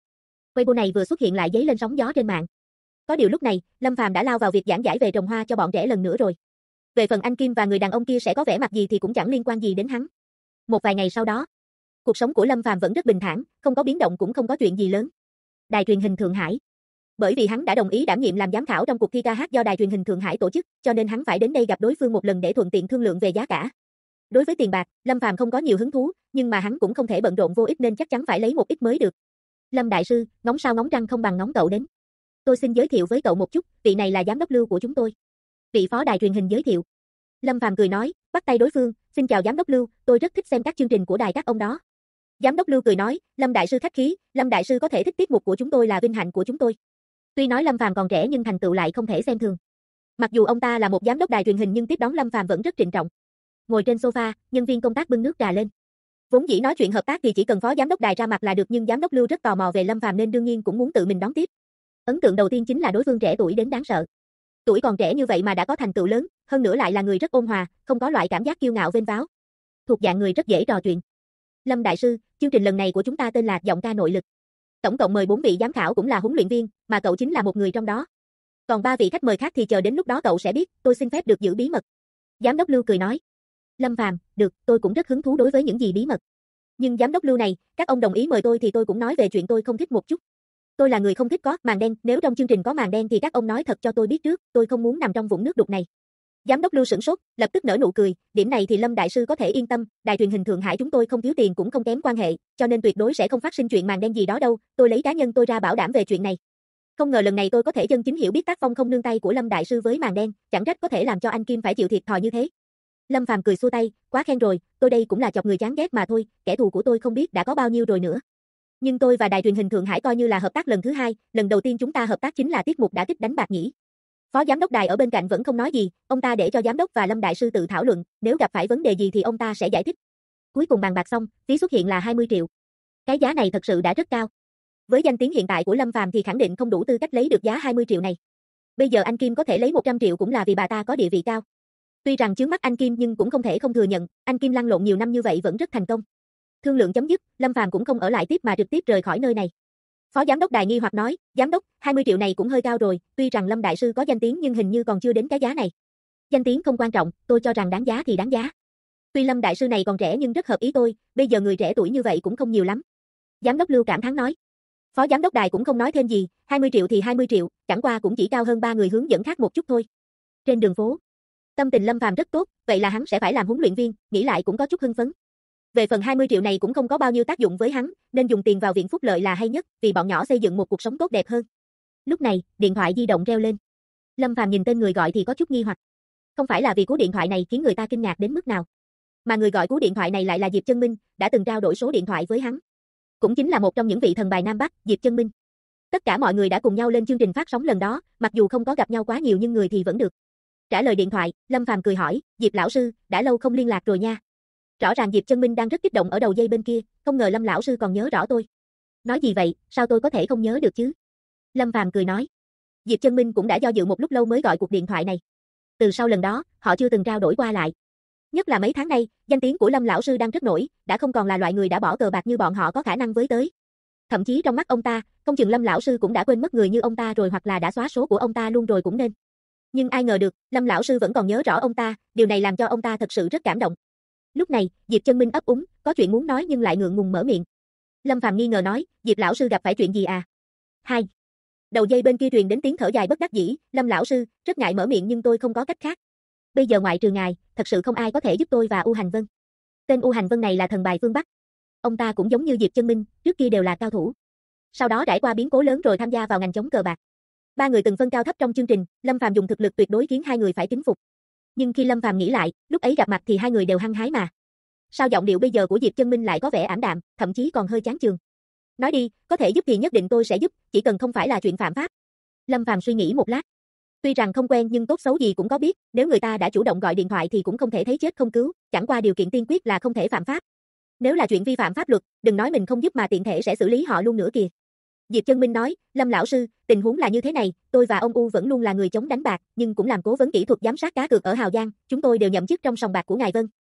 Weibo này vừa xuất hiện lại dấy lên sóng gió trên mạng. Có điều lúc này, Lâm Phàm đã lao vào việc giảng giải về trồng hoa cho bọn trẻ lần nữa rồi. Về phần anh Kim và người đàn ông kia sẽ có vẻ mặt gì thì cũng chẳng liên quan gì đến hắn. Một vài ngày sau đó, cuộc sống của Lâm Phàm vẫn rất bình thản, không có biến động cũng không có chuyện gì lớn. Đài truyền hình Thượng Hải. Bởi vì hắn đã đồng ý đảm nhiệm làm giám khảo trong cuộc thi ca hát do Đài truyền hình Thượng Hải tổ chức, cho nên hắn phải đến đây gặp đối phương một lần để thuận tiện thương lượng về giá cả. Đối với tiền bạc, Lâm Phàm không có nhiều hứng thú, nhưng mà hắn cũng không thể bận rộn vô ích nên chắc chắn phải lấy một ít mới được. Lâm đại sư, ngóng sao ngóng trăng không bằng ngóng cậu đến. Tôi xin giới thiệu với cậu một chút, vị này là giám đốc Lưu của chúng tôi. Vị phó đài truyền hình giới thiệu. Lâm Phàm cười nói, bắt tay đối phương, xin chào giám đốc Lưu, tôi rất thích xem các chương trình của đài các ông đó. Giám đốc Lưu cười nói, Lâm đại sư khách khí, Lâm đại sư có thể thích tiết mục của chúng tôi là vinh hạnh của chúng tôi. Tuy nói Lâm Phàm còn trẻ nhưng thành tựu lại không thể xem thường. Mặc dù ông ta là một giám đốc đài truyền hình nhưng tiếp đón Lâm Phàm vẫn rất trịnh trọng. Ngồi trên sofa, nhân viên công tác bưng nước trà lên. Vốn dĩ nói chuyện hợp tác thì chỉ cần phó giám đốc đài ra mặt là được nhưng giám đốc Lưu rất tò mò về Lâm Phàm nên đương nhiên cũng muốn tự mình đón tiếp. Ấn tượng đầu tiên chính là đối phương trẻ tuổi đến đáng sợ. Tuổi còn trẻ như vậy mà đã có thành tựu lớn, hơn nữa lại là người rất ôn hòa, không có loại cảm giác kiêu ngạo vênh váo. Thuộc dạng người rất dễ trò chuyện. Lâm đại sư, chương trình lần này của chúng ta tên là Giọng ca nội lực. Tổng cộng mời 4 vị giám khảo cũng là huấn luyện viên, mà cậu chính là một người trong đó. Còn 3 vị khách mời khác thì chờ đến lúc đó cậu sẽ biết, tôi xin phép được giữ bí mật. Giám đốc Lưu cười nói. Lâm Phàm, được, tôi cũng rất hứng thú đối với những gì bí mật. Nhưng giám đốc Lưu này, các ông đồng ý mời tôi thì tôi cũng nói về chuyện tôi không thích một chút. Tôi là người không thích có màn đen, nếu trong chương trình có màn đen thì các ông nói thật cho tôi biết trước, tôi không muốn nằm trong vũng nước đục này. Giám đốc Lưu sửng sốt, lập tức nở nụ cười, điểm này thì Lâm đại sư có thể yên tâm, đài truyền hình Thượng Hải chúng tôi không thiếu tiền cũng không kém quan hệ, cho nên tuyệt đối sẽ không phát sinh chuyện màn đen gì đó đâu, tôi lấy cá nhân tôi ra bảo đảm về chuyện này. Không ngờ lần này tôi có thể chân chính hiểu biết tác phong không nương tay của Lâm đại sư với màn đen, chẳng trách có thể làm cho anh Kim phải chịu thiệt thòi như thế. Lâm Phàm cười xua tay, quá khen rồi, tôi đây cũng là chọc người chán ghét mà thôi, kẻ thù của tôi không biết đã có bao nhiêu rồi nữa. Nhưng tôi và đài truyền hình Thượng Hải coi như là hợp tác lần thứ 2, lần đầu tiên chúng ta hợp tác chính là tiết mục đã kích đánh bạc nhỉ. Phó giám đốc đài ở bên cạnh vẫn không nói gì, ông ta để cho giám đốc và Lâm đại sư tự thảo luận, nếu gặp phải vấn đề gì thì ông ta sẽ giải thích. Cuối cùng bàn bạc xong, phí xuất hiện là 20 triệu. Cái giá này thật sự đã rất cao. Với danh tiếng hiện tại của Lâm Phàm thì khẳng định không đủ tư cách lấy được giá 20 triệu này. Bây giờ anh Kim có thể lấy 100 triệu cũng là vì bà ta có địa vị cao. Tuy rằng chướng mắt anh Kim nhưng cũng không thể không thừa nhận, anh Kim lăn lộn nhiều năm như vậy vẫn rất thành công. Thương lượng chấm dứt, Lâm Phàm cũng không ở lại tiếp mà trực tiếp rời khỏi nơi này. Phó giám đốc đài nghi hoặc nói, giám đốc, 20 triệu này cũng hơi cao rồi, tuy rằng Lâm đại sư có danh tiếng nhưng hình như còn chưa đến cái giá này. Danh tiếng không quan trọng, tôi cho rằng đáng giá thì đáng giá. Tuy Lâm đại sư này còn trẻ nhưng rất hợp ý tôi, bây giờ người trẻ tuổi như vậy cũng không nhiều lắm. Giám đốc Lưu cảm thán nói. Phó giám đốc đài cũng không nói thêm gì, 20 triệu thì 20 triệu, chẳng qua cũng chỉ cao hơn 3 người hướng dẫn khác một chút thôi. Trên đường phố, tâm tình Lâm Phàm rất tốt, vậy là hắn sẽ phải làm huấn luyện viên, nghĩ lại cũng có chút hưng phấn. Về phần 20 triệu này cũng không có bao nhiêu tác dụng với hắn, nên dùng tiền vào viện phúc lợi là hay nhất, vì bọn nhỏ xây dựng một cuộc sống tốt đẹp hơn. Lúc này, điện thoại di động reo lên. Lâm Phàm nhìn tên người gọi thì có chút nghi hoặc. Không phải là vì cú điện thoại này khiến người ta kinh ngạc đến mức nào, mà người gọi cú điện thoại này lại là Diệp Chân Minh, đã từng trao đổi số điện thoại với hắn. Cũng chính là một trong những vị thần bài Nam Bắc, Diệp Chân Minh. Tất cả mọi người đã cùng nhau lên chương trình phát sóng lần đó, mặc dù không có gặp nhau quá nhiều nhưng người thì vẫn được. Trả lời điện thoại, Lâm Phàm cười hỏi, Diệp lão sư, đã lâu không liên lạc rồi nha. Rõ ràng Diệp Chân Minh đang rất kích động ở đầu dây bên kia, không ngờ Lâm lão sư còn nhớ rõ tôi. Nói gì vậy, sao tôi có thể không nhớ được chứ? Lâm Phàm cười nói. Diệp Chân Minh cũng đã do dự một lúc lâu mới gọi cuộc điện thoại này. Từ sau lần đó, họ chưa từng trao đổi qua lại. Nhất là mấy tháng nay, danh tiếng của Lâm lão sư đang rất nổi, đã không còn là loại người đã bỏ cờ bạc như bọn họ có khả năng với tới. Thậm chí trong mắt ông ta, không chừng Lâm lão sư cũng đã quên mất người như ông ta rồi hoặc là đã xóa số của ông ta luôn rồi cũng nên. Nhưng ai ngờ được, Lâm lão sư vẫn còn nhớ rõ ông ta, điều này làm cho ông ta thật sự rất cảm động. Lúc này, Diệp Chân Minh ấp úng, có chuyện muốn nói nhưng lại ngượng ngùng mở miệng. Lâm Phàm nghi ngờ nói, Diệp lão sư gặp phải chuyện gì à? 2. Đầu dây bên kia truyền đến tiếng thở dài bất đắc dĩ, Lâm lão sư, rất ngại mở miệng nhưng tôi không có cách khác. Bây giờ ngoại trừ ngài, thật sự không ai có thể giúp tôi và U Hành Vân. Tên U Hành Vân này là thần bài phương Bắc. Ông ta cũng giống như Diệp Chân Minh, trước kia đều là cao thủ. Sau đó trải qua biến cố lớn rồi tham gia vào ngành chống cờ bạc. 3 người từng phân cao thấp trong chương trình, Lâm Phàm dùng thực lực tuyệt đối khiến 2 người phải kính phục. Nhưng khi Lâm Phàm nghĩ lại, lúc ấy gặp mặt thì 2 người đều hăng hái mà. Sao giọng điệu bây giờ của Diệp Chân Minh lại có vẻ ảm đạm, thậm chí còn hơi chán chường. Nói đi, có thể giúp thì nhất định tôi sẽ giúp, chỉ cần không phải là chuyện phạm pháp. Lâm Phàm suy nghĩ một lát. Tuy rằng không quen nhưng tốt xấu gì cũng có biết, nếu người ta đã chủ động gọi điện thoại thì cũng không thể thấy chết không cứu, chẳng qua điều kiện tiên quyết là không thể phạm pháp. Nếu là chuyện vi phạm pháp luật, đừng nói mình không giúp mà tiện thể sẽ xử lý họ luôn nữa kìa. Diệp Chân Minh nói, Lâm lão sư, tình huống là như thế này, tôi và ông U vẫn luôn là người chống đánh bạc, nhưng cũng làm cố vấn kỹ thuật giám sát cá cược ở Hào Giang, chúng tôi đều nhậm chức trong sòng bạc của ngài Vân.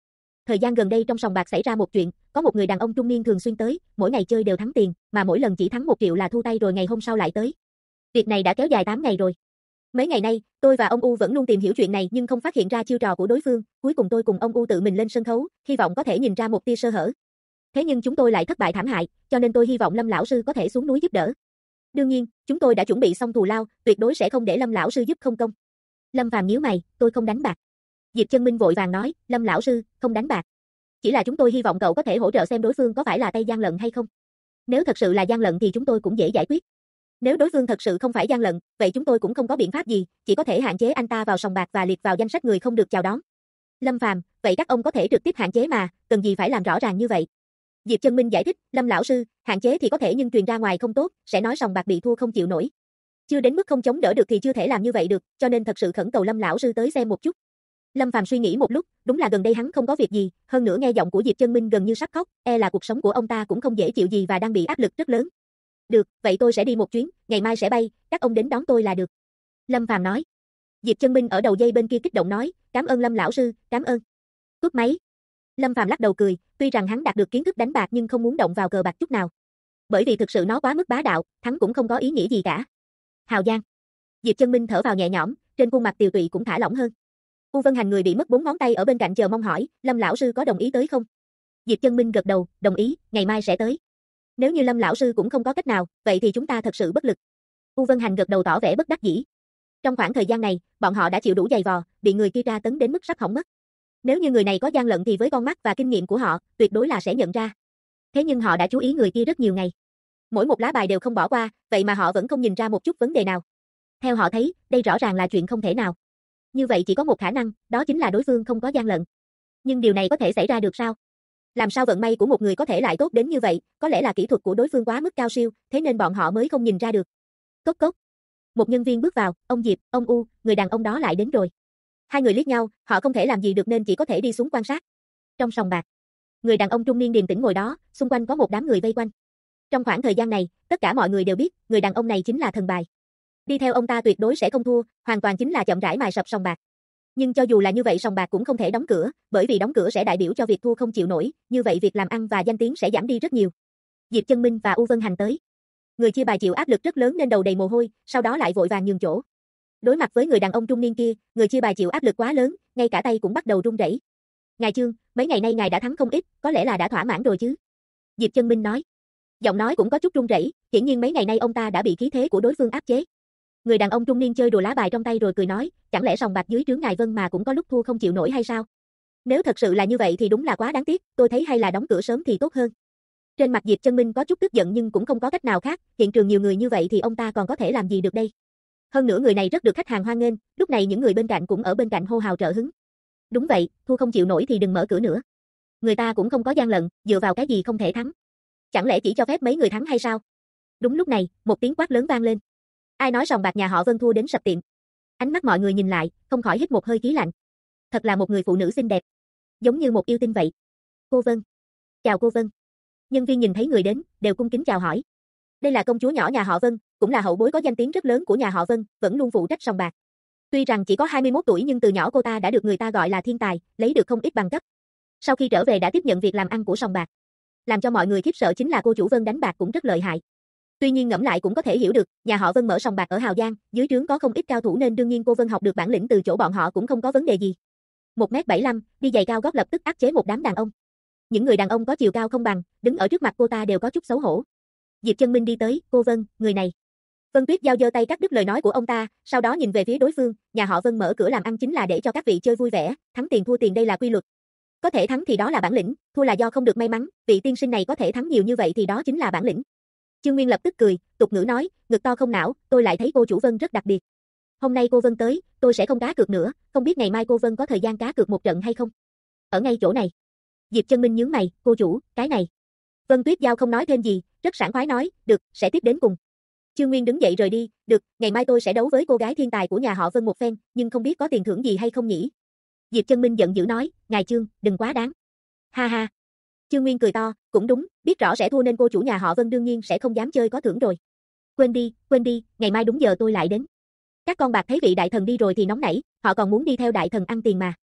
Thời gian gần đây trong sòng bạc xảy ra một chuyện, có một người đàn ông trung niên thường xuyên tới, mỗi ngày chơi đều thắng tiền, mà mỗi lần chỉ thắng 1 triệu là thu tay rồi ngày hôm sau lại tới. Việc này đã kéo dài 8 ngày rồi. Mấy ngày nay, tôi và ông U vẫn luôn tìm hiểu chuyện này nhưng không phát hiện ra chiêu trò của đối phương, cuối cùng tôi cùng ông U tự mình lên sân khấu, hy vọng có thể nhìn ra một tia sơ hở. Thế nhưng chúng tôi lại thất bại thảm hại, cho nên tôi hy vọng Lâm lão sư có thể xuống núi giúp đỡ. Đương nhiên, chúng tôi đã chuẩn bị xong thù lao, tuyệt đối sẽ không để Lâm lão sư giúp không công. Lâm Phàm nhíu mày, tôi không đánh bạc. Diệp Chân Minh vội vàng nói, Lâm lão sư, không đánh bạc. Chỉ là chúng tôi hy vọng cậu có thể hỗ trợ xem đối phương có phải là tay gian lận hay không. Nếu thật sự là gian lận thì chúng tôi cũng dễ giải quyết. Nếu đối phương thật sự không phải gian lận, vậy chúng tôi cũng không có biện pháp gì, chỉ có thể hạn chế anh ta vào sòng bạc và liệt vào danh sách người không được chào đón. Lâm Phàm, vậy các ông có thể trực tiếp hạn chế mà, cần gì phải làm rõ ràng như vậy. Diệp Chân Minh giải thích, Lâm lão sư, hạn chế thì có thể nhưng truyền ra ngoài không tốt, sẽ nói sòng bạc bị thua không chịu nổi. Chưa đến mức không chống đỡ được thì chưa thể làm như vậy được, cho nên thật sự khẩn cầu Lâm lão sư tới xem một chút. Lâm Phàm suy nghĩ một lúc, đúng là gần đây hắn không có việc gì, hơn nữa nghe giọng của Diệp Chân Minh gần như sắp khóc, là cuộc sống của ông ta cũng không dễ chịu gì và đang bị áp lực rất lớn. Được, vậy tôi sẽ đi một chuyến, ngày mai sẽ bay, các ông đến đón tôi là được. Lâm Phàm nói. Diệp Chân Minh ở đầu dây bên kia kích động nói, cảm ơn Lâm lão sư, cảm ơn. Cúp máy. Lâm Phàm lắc đầu cười, tuy rằng hắn đạt được kiến thức đánh bạc nhưng không muốn động vào cờ bạc chút nào. Bởi vì thực sự nó quá mức bá đạo, thắng cũng không có ý nghĩa gì cả. Hào Giang. Diệp Chân Minh thở vào nhẹ nhõm, trên khuôn mặt tiều tụy cũng thả lỏng hơn. U Vân Hành người bị mất 4 ngón tay ở bên cạnh chờ mong hỏi, Lâm lão sư có đồng ý tới không? Diệp Chân Minh gật đầu, đồng ý, ngày mai sẽ tới. Nếu như Lâm lão sư cũng không có cách nào, vậy thì chúng ta thật sự bất lực. U Vân Hành gật đầu tỏ vẻ bất đắc dĩ. Trong khoảng thời gian này, bọn họ đã chịu đủ dày vò, bị người kia tra tấn đến mức sắp hỏng mất. Nếu như người này có gian lận thì với con mắt và kinh nghiệm của họ, tuyệt đối là sẽ nhận ra. Thế nhưng họ đã chú ý người kia rất nhiều ngày. Mỗi một lá bài đều không bỏ qua, vậy mà họ vẫn không nhìn ra một chút vấn đề nào. Theo họ thấy, đây rõ ràng là chuyện không thể nào. Như vậy chỉ có một khả năng, đó chính là đối phương không có gian lận. Nhưng điều này có thể xảy ra được sao? Làm sao vận may của một người có thể lại tốt đến như vậy, có lẽ là kỹ thuật của đối phương quá mức cao siêu, thế nên bọn họ mới không nhìn ra được. Cốc cốc. Một nhân viên bước vào, ông Diệp, ông U, người đàn ông đó lại đến rồi. Hai người liếc nhau, họ không thể làm gì được nên chỉ có thể đi xuống quan sát. Trong sòng bạc, người đàn ông trung niên điềm tĩnh ngồi đó, xung quanh có một đám người vây quanh. Trong khoảng thời gian này, tất cả mọi người đều biết, người đàn ông này chính là thần bài. Đi theo ông ta tuyệt đối sẽ không thua, hoàn toàn chính là chậm rãi mài sập sòng bạc. Nhưng cho dù là như vậy sòng bạc cũng không thể đóng cửa, bởi vì đóng cửa sẽ đại biểu cho việc thua không chịu nổi, như vậy việc làm ăn và danh tiếng sẽ giảm đi rất nhiều. Diệp Chân Minh và U Vân Hành tới. Người chia bài chịu áp lực rất lớn nên đầu đầy mồ hôi, sau đó lại vội vàng nhường chỗ. Đối mặt với người đàn ông trung niên kia, người chia bài chịu áp lực quá lớn, ngay cả tay cũng bắt đầu run rẩy. Ngài Trương, mấy ngày nay ngài đã thắng không ít, có lẽ là đã thỏa mãn rồi chứ? Diệp Chân Minh nói. Giọng nói cũng có chút run rẩy, hiển nhiên mấy ngày nay ông ta đã bị khí thế của đối phương áp chế. Người đàn ông trung niên chơi đùa lá bài trong tay rồi cười nói, chẳng lẽ sòng bạc dưới trướng ngài Vân mà cũng có lúc thua không chịu nổi hay sao? Nếu thật sự là như vậy thì đúng là quá đáng tiếc, tôi thấy hay là đóng cửa sớm thì tốt hơn. Trên mặt Diệp Chân Minh có chút tức giận nhưng cũng không có cách nào khác, hiện trường nhiều người như vậy thì ông ta còn có thể làm gì được đây? Hơn nữa người này rất được khách hàng hoan nghênh, lúc này những người bên cạnh cũng ở bên cạnh hô hào trợ hứng. Đúng vậy, thua không chịu nổi thì đừng mở cửa nữa. Người ta cũng không có gian lận, dựa vào cái gì không thể thắng? Chẳng lẽ chỉ cho phép mấy người thắng hay sao? Đúng lúc này, một tiếng quát lớn vang lên. Ai nói sòng bạc nhà họ Vân thua đến sập tiệm? Ánh mắt mọi người nhìn lại, không khỏi hít một hơi khí lạnh. Thật là một người phụ nữ xinh đẹp, giống như một yêu tinh vậy. Cô Vân. Chào cô Vân. Nhân viên nhìn thấy người đến, đều cung kính chào hỏi. Đây là công chúa nhỏ nhà họ Vân, cũng là hậu bối có danh tiếng rất lớn của nhà họ Vân, vẫn luôn phụ trách sòng bạc. Tuy rằng chỉ có 21 tuổi nhưng từ nhỏ cô ta đã được người ta gọi là thiên tài, lấy được không ít bằng cấp. Sau khi trở về đã tiếp nhận việc làm ăn của sòng bạc. Làm cho mọi người khiếp sợ chính là cô chủ Vân đánh bạc cũng rất lợi hại. Tuy nhiên ngẫm lại cũng có thể hiểu được, nhà họ Vân mở sòng bạc ở Hào Giang, dưới trướng có không ít cao thủ nên đương nhiên cô Vân học được bản lĩnh từ chỗ bọn họ cũng không có vấn đề gì. 1m75, đi giày cao gót lập tức áp chế một đám đàn ông. Những người đàn ông có chiều cao không bằng, đứng ở trước mặt cô ta đều có chút xấu hổ. Diệp Chân Minh đi tới, cô Vân, người này. Vân Tuyết Giao giơ tay cắt đứt lời nói của ông ta, sau đó nhìn về phía đối phương, nhà họ Vân mở cửa làm ăn chính là để cho các vị chơi vui vẻ, thắng tiền thua tiền đây là quy luật. Có thể thắng thì đó là bản lĩnh, thua là do không được may mắn, vị tiên sinh này có thể thắng nhiều như vậy thì đó chính là bản lĩnh. Chương Nguyên lập tức cười, tục ngữ nói, ngực to không não, tôi lại thấy cô chủ Vân rất đặc biệt. Hôm nay cô Vân tới, tôi sẽ không cá cược nữa, không biết ngày mai cô Vân có thời gian cá cược một trận hay không? Ở ngay chỗ này. Diệp Chân Minh nhướng mày, cô chủ, cái này. Vân Tuyết Giao không nói thêm gì, rất sảng khoái nói, được, sẽ tiếp đến cùng. Chương Nguyên đứng dậy rời đi, được, ngày mai tôi sẽ đấu với cô gái thiên tài của nhà họ Vân một phen, nhưng không biết có tiền thưởng gì hay không nhỉ? Diệp Chân Minh giận dữ nói, ngài Chương, đừng quá đáng. Ha ha. Chương Nguyên cười to, cũng đúng, biết rõ sẽ thua nên cô chủ nhà họ Vân đương nhiên sẽ không dám chơi có thưởng rồi. Quên đi, ngày mai đúng giờ tôi lại đến. Các con bạc thấy vị đại thần đi rồi thì nóng nảy, họ còn muốn đi theo đại thần ăn tiền mà.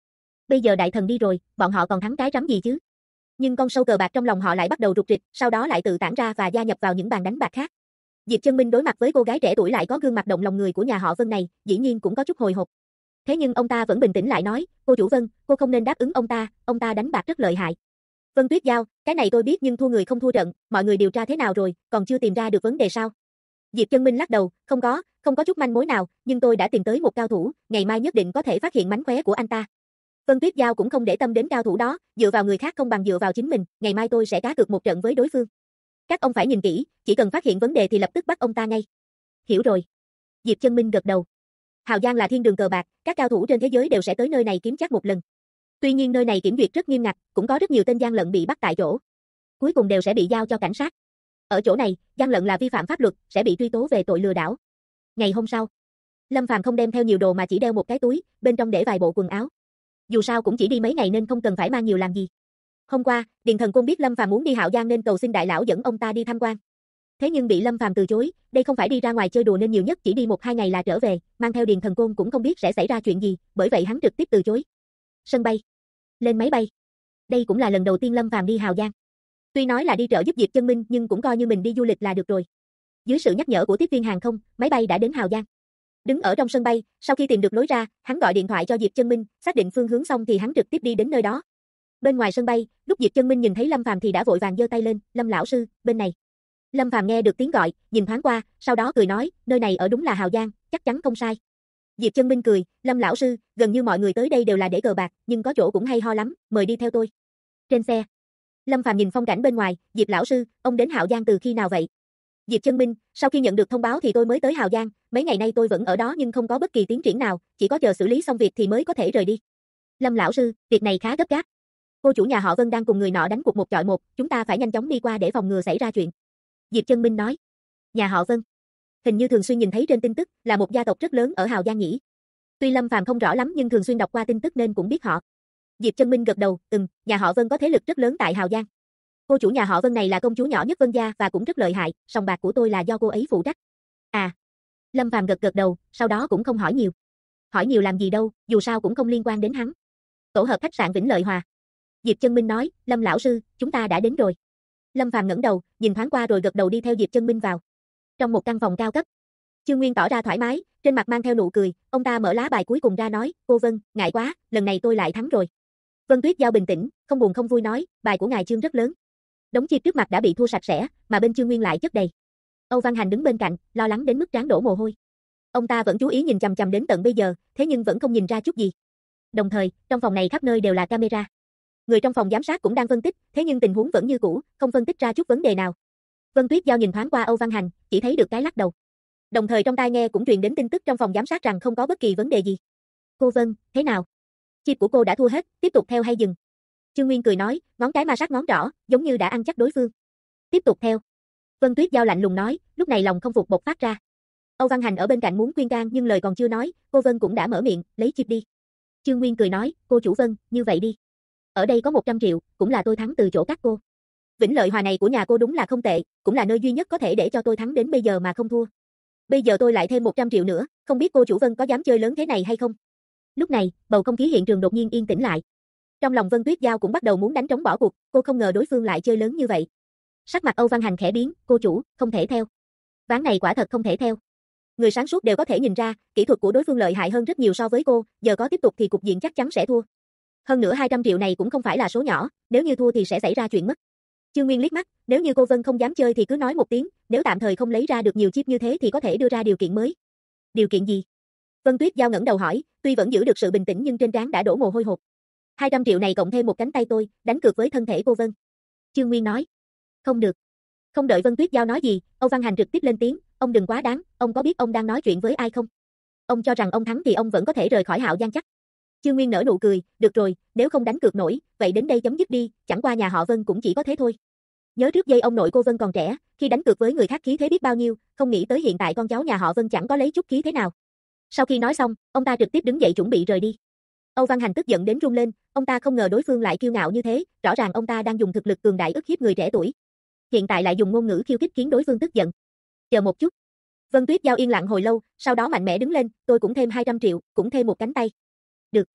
Bây giờ đại thần đi rồi, bọn họ còn thắng cái rắm gì chứ? Nhưng con sâu cờ bạc trong lòng họ lại bắt đầu rục rịch, sau đó lại tự tản ra và gia nhập vào những bàn đánh bạc khác. Diệp Chân Minh đối mặt với cô gái trẻ tuổi lại có gương mặt động lòng người của nhà họ Vân này, dĩ nhiên cũng có chút hồi hộp. Thế nhưng ông ta vẫn bình tĩnh lại nói, cô chủ Vân, cô không nên đáp ứng ông ta đánh bạc rất lợi hại. Vân Tuyết Giao, cái này tôi biết nhưng thua người không thua trận, mọi người điều tra thế nào rồi, còn chưa tìm ra được vấn đề sao? Diệp Chân Minh lắc đầu, không có chút manh mối nào, nhưng tôi đã tìm tới một cao thủ, ngày mai nhất định có thể phát hiện mánh khóe của anh ta. Vân Tuyết Giao cũng không để tâm đến cao thủ đó, dựa vào người khác không bằng dựa vào chính mình, ngày mai tôi sẽ cá cược một trận với đối phương. Các ông phải nhìn kỹ, chỉ cần phát hiện vấn đề thì lập tức bắt ông ta ngay. Hiểu rồi. Diệp Chân Minh gật đầu. Hào Giang là thiên đường cờ bạc, các cao thủ trên thế giới đều sẽ tới nơi này kiếm chắc một lần. Tuy nhiên nơi này kiểm duyệt rất nghiêm ngặt, cũng có rất nhiều tên gian lận bị bắt tại chỗ. Cuối cùng đều sẽ bị giao cho cảnh sát. Ở chỗ này, gian lận là vi phạm pháp luật, sẽ bị truy tố về tội lừa đảo. Ngày hôm sau, Lâm Phàm không đem theo nhiều đồ mà chỉ đeo một cái túi, bên trong để vài bộ quần áo. Dù sao cũng chỉ đi mấy ngày nên không cần phải mang nhiều làm gì. Hôm qua, Điền Thần Côn biết Lâm Phàm muốn đi Hạo Giang nên cầu xin đại lão dẫn ông ta đi tham quan. Thế nhưng bị Lâm Phàm từ chối, đây không phải đi ra ngoài chơi đùa nên nhiều nhất chỉ đi 1-2 ngày là trở về, mang theo Điền Thần Côn cũng không biết sẽ xảy ra chuyện gì, bởi vậy hắn trực tiếp từ chối. Sân bay, lên máy bay. Đây cũng là lần đầu tiên Lâm Phàm đi Hạo Giang. Tuy nói là đi trợ giúp Diệp Chân Minh nhưng cũng coi như mình đi du lịch là được rồi. Dưới sự nhắc nhở của tiếp viên hàng không, máy bay đã đến Hạo Giang. Đứng ở trong sân bay, sau khi tìm được lối ra, hắn gọi điện thoại cho Diệp Chân Minh, xác định phương hướng xong thì hắn trực tiếp đi đến nơi đó. Bên ngoài sân bay, lúc Diệp Chân Minh nhìn thấy Lâm Phàm thì đã vội vàng giơ tay lên, "Lâm lão sư, bên này." Lâm Phàm nghe được tiếng gọi, nhìn thoáng qua, sau đó cười nói, "Nơi này ở đúng là Hạo Giang, chắc chắn không sai." Diệp Chân Minh cười, "Lâm lão sư, gần như mọi người tới đây đều là để cờ bạc, nhưng có chỗ cũng hay ho lắm, mời đi theo tôi." Trên xe, Lâm Phàm nhìn phong cảnh bên ngoài, "Diệp lão sư, ông đến Hạo Giang từ khi nào vậy?" Diệp Chân Minh, "Sau khi nhận được thông báo thì tôi mới tới Hạo Giang, mấy ngày nay tôi vẫn ở đó nhưng không có bất kỳ tiến triển nào, chỉ có chờ xử lý xong việc thì mới có thể rời đi." "Lâm lão sư, việc này khá gấp gáp. Cô chủ nhà họ Vân đang cùng người nọ đánh cuộc một chọi một, chúng ta phải nhanh chóng đi qua để phòng ngừa xảy ra chuyện." Diệp Chân Minh nói. "Nhà họ Vân? Hình như thường xuyên nhìn thấy trên tin tức, là một gia tộc rất lớn ở Hạo Giang nhỉ?" Tuy Lâm Phàm không rõ lắm nhưng thường xuyên đọc qua tin tức nên cũng biết họ. Diệp Chân Minh gật đầu, nhà họ Vân có thế lực rất lớn tại Hạo Giang. Cô chủ nhà họ Vân này là công chúa nhỏ nhất Vân gia và cũng rất lợi hại, sòng bạc của tôi là do cô ấy phụ trách." "À." Lâm Phàm gật đầu, sau đó cũng không hỏi nhiều. Hỏi nhiều làm gì đâu, dù sao cũng không liên quan đến hắn. Tổ hợp khách sạn Vĩnh Lợi Hòa. Diệp Chân Minh nói, "Lâm lão sư, chúng ta đã đến rồi." Lâm Phàm ngẩng đầu, nhìn thoáng qua rồi gật đầu đi theo Diệp Chân Minh vào. Trong một căn phòng cao cấp, Chương Nguyên tỏ ra thoải mái, trên mặt mang theo nụ cười, ông ta mở lá bài cuối cùng ra nói, "Cô Vân, ngại quá, lần này tôi lại thắng rồi." Vân Tuyết Giao bình tĩnh, không buồn không vui nói, "Bài của ngài Chương rất lớn." Đống chip trước mặt đã bị thua sạch sẽ, mà bên Chương Nguyên lại chất đầy. Âu Văn Hành đứng bên cạnh, lo lắng đến mức trán đổ mồ hôi. Ông ta vẫn chú ý nhìn chằm chằm đến tận bây giờ, thế nhưng vẫn không nhìn ra chút gì. Đồng thời, trong phòng này khắp nơi đều là camera. Người trong phòng giám sát cũng đang phân tích, thế nhưng tình huống vẫn như cũ, không phân tích ra chút vấn đề nào. Vân Tuyết Giao nhìn thoáng qua Âu Văn Hành, chỉ thấy được cái lắc đầu. Đồng thời trong tai nghe cũng truyền đến tin tức trong phòng giám sát rằng không có bất kỳ vấn đề gì. "Cô Vân, thế nào? Chip của cô đã thua hết, tiếp tục theo hay dừng?" Chương Nguyên cười nói, ngón cái ma sát ngón trỏ, giống như đã ăn chắc đối phương. "Tiếp tục theo." Vân Tuyết Giao lạnh lùng nói, lúc này lòng không phục bộc phát ra. Âu Văn Hành ở bên cạnh muốn khuyên can nhưng lời còn chưa nói, cô Vân cũng đã mở miệng, "Lấy chip đi." Chương Nguyên cười nói, "Cô chủ Vân, như vậy đi. Ở đây có 100 triệu, cũng là tôi thắng từ chỗ các cô. Vĩnh Lợi Hòa này của nhà cô đúng là không tệ, cũng là nơi duy nhất có thể để cho tôi thắng đến bây giờ mà không thua. Bây giờ tôi lại thêm 100 triệu nữa, không biết cô chủ Vân có dám chơi lớn thế này hay không?" Lúc này, bầu không khí hiện trường đột nhiên yên tĩnh lại. Trong lòng Vân Tuyết Giao cũng bắt đầu muốn đánh trống bỏ cuộc, cô không ngờ đối phương lại chơi lớn như vậy. Sắc mặt Âu Văn Hành khẽ biến, "Cô chủ, không thể theo. Ván này quả thật không thể theo. Người sáng suốt đều có thể nhìn ra, kỹ thuật của đối phương lợi hại hơn rất nhiều so với cô, giờ có tiếp tục thì cục diện chắc chắn sẽ thua. Hơn nữa 200 triệu này cũng không phải là số nhỏ, nếu như thua thì sẽ xảy ra chuyện mất." Chương Nguyên liếc mắt, "Nếu như cô Vân không dám chơi thì cứ nói một tiếng, nếu tạm thời không lấy ra được nhiều chip như thế thì có thể đưa ra điều kiện mới." "Điều kiện gì?" Vân Tuyết Giao ngẩng đầu hỏi, tuy vẫn giữ được sự bình tĩnh nhưng trên trán đã đổ mồ hôi hột. 200 triệu này cộng thêm một cánh tay tôi, đánh cược với thân thể cô Vân." Chương Nguyên nói. "Không được." Không đợi Vân Tuyết Giao nói gì, Âu Văn Hành trực tiếp lên tiếng, "Ông đừng quá đáng, ông có biết ông đang nói chuyện với ai không? Ông cho rằng ông thắng thì ông vẫn có thể rời khỏi Hạo Giang chắc?" Chương Nguyên nở nụ cười, "Được rồi, nếu không đánh cược nổi, vậy đến đây chấm dứt đi, chẳng qua nhà họ Vân cũng chỉ có thế thôi. Nhớ trước đây ông nội cô Vân còn trẻ, khi đánh cược với người khác khí thế biết bao nhiêu, không nghĩ tới hiện tại con cháu nhà họ Vân chẳng có lấy chút khí thế nào." Sau khi nói xong, ông ta trực tiếp đứng dậy chuẩn bị rời đi. Âu Văn Hành tức giận đến run lên, ông ta không ngờ đối phương lại kiêu ngạo như thế, rõ ràng ông ta đang dùng thực lực cường đại ức hiếp người trẻ tuổi. Hiện tại lại dùng ngôn ngữ khiêu khích khiến đối phương tức giận. "Chờ một chút." Vân Tuyết Giao yên lặng hồi lâu, sau đó mạnh mẽ đứng lên, "Tôi cũng thêm 200 triệu, cũng thêm một cánh tay." "Được."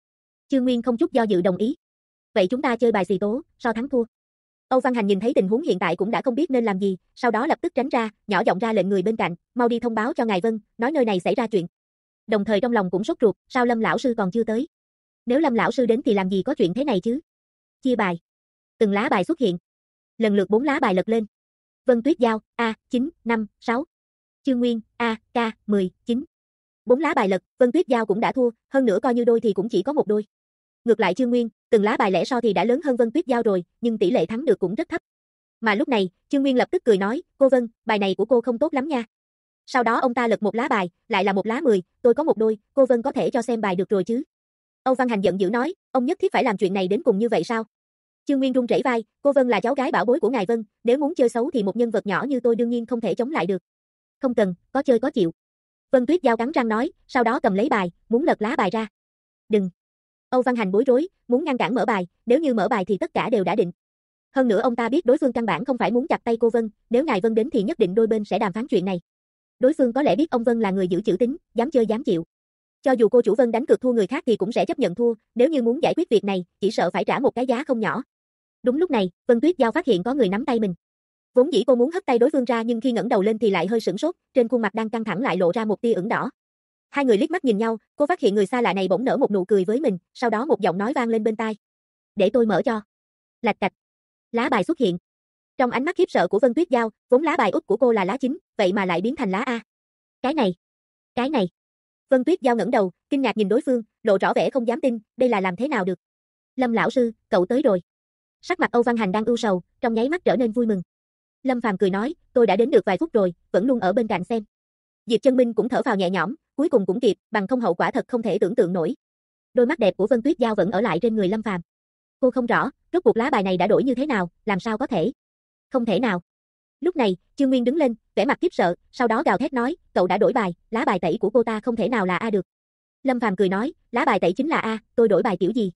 Chương Nguyên không chút do dự đồng ý. Vậy chúng ta chơi bài xì tố, so thắng thua. Âu Văn Hành nhìn thấy tình huống hiện tại cũng đã không biết nên làm gì, sau đó lập tức tránh ra, nhỏ giọng ra lệnh người bên cạnh, mau đi thông báo cho ngài Vân, nói nơi này xảy ra chuyện. Đồng thời trong lòng cũng sốt ruột, sao Lâm lão sư còn chưa tới? Nếu Lâm lão sư đến thì làm gì có chuyện thế này chứ? Chia bài. Từng lá bài xuất hiện. Lần lượt 4 lá bài lật lên. Vân Tuyết Giao, A, 9, 5, 6. Chương Nguyên, A, K, 10, 9. 4 lá bài lật, Vân Tuyết Giao cũng đã thua, hơn nữa coi như đôi thì cũng chỉ có một đôi. Ngược lại Chương Nguyên, từng lá bài lẻ so thì đã lớn hơn Vân Tuyết Giao rồi, nhưng tỷ lệ thắng được cũng rất thấp. Mà lúc này, Chương Nguyên lập tức cười nói, cô Vân, bài này của cô không tốt lắm nha. Sau đó ông ta lật một lá bài, lại là một lá 10, tôi có một đôi, cô Vân có thể cho xem bài được rồi chứ. Âu Văn Hành giận dữ nói, ông nhất thiết phải làm chuyện này đến cùng như vậy sao? Chương Nguyên run rẩy vai, cô Vân là cháu gái bảo bối của ngài Vân, nếu muốn chơi xấu thì một nhân vật nhỏ như tôi đương nhiên không thể chống lại được. Không cần, có chơi có chịu. Vân Tuyết Giao cắn răng nói, sau đó cầm lấy bài, muốn lật lá bài ra. Đừng. Âu Văn Hành bối rối, muốn ngăn cản mở bài, nếu như mở bài thì tất cả đều đã định. Hơn nữa ông ta biết đối phương căn bản không phải muốn chặt tay cô Vân, nếu ngài Vân đến thì nhất định đôi bên sẽ đàm phán chuyện này. Đối phương có lẽ biết ông Vân là người giữ chữ tín, dám chơi dám chịu. Cho dù cô chủ Vân đánh cược thua người khác thì cũng sẽ chấp nhận thua, nếu như muốn giải quyết việc này, chỉ sợ phải trả một cái giá không nhỏ. Đúng lúc này, Vân Tuyết Giao phát hiện có người nắm tay mình. Vốn dĩ cô muốn hất tay đối phương ra nhưng khi ngẩng đầu lên thì lại hơi sửng sốt, trên khuôn mặt đang căng thẳng lại lộ ra một tia ửng đỏ. Hai người liếc mắt nhìn nhau, cô phát hiện người xa lạ này bỗng nở một nụ cười với mình, sau đó một giọng nói vang lên bên tai. Để tôi mở cho. Lạch cạch. Lá bài xuất hiện. Trong ánh mắt khiếp sợ của Vân Tuyết Giao, vốn lá bài út của cô là lá 9, vậy mà lại biến thành lá A. Cái này. Vân Tuyết Giao ngẩng đầu, kinh ngạc nhìn đối phương, lộ rõ vẻ không dám tin, đây là làm thế nào được? Lâm lão sư, cậu tới rồi. Sắc mặt Âu Văn Hành đang ưu sầu, trong nháy mắt trở nên vui mừng. Lâm Phàm cười nói, tôi đã đến được vài phút rồi, vẫn luôn ở bên cạnh xem. Diệp Chân Minh cũng thở phào nhẹ nhõm, cuối cùng cũng kịp, bằng không hậu quả thật không thể tưởng tượng nổi. Đôi mắt đẹp của Vân Tuyết Giao vẫn ở lại trên người Lâm Phàm. Cô không rõ, rốt cuộc lá bài này đã đổi như thế nào, làm sao có thể? Không thể nào. Lúc này, Chương Nguyên đứng lên, vẻ mặt khiếp sợ, sau đó gào thét nói, cậu đã đổi bài, lá bài tẩy của cô ta không thể nào là A được. Lâm Phàm cười nói, lá bài tẩy chính là A, tôi đổi bài kiểu gì?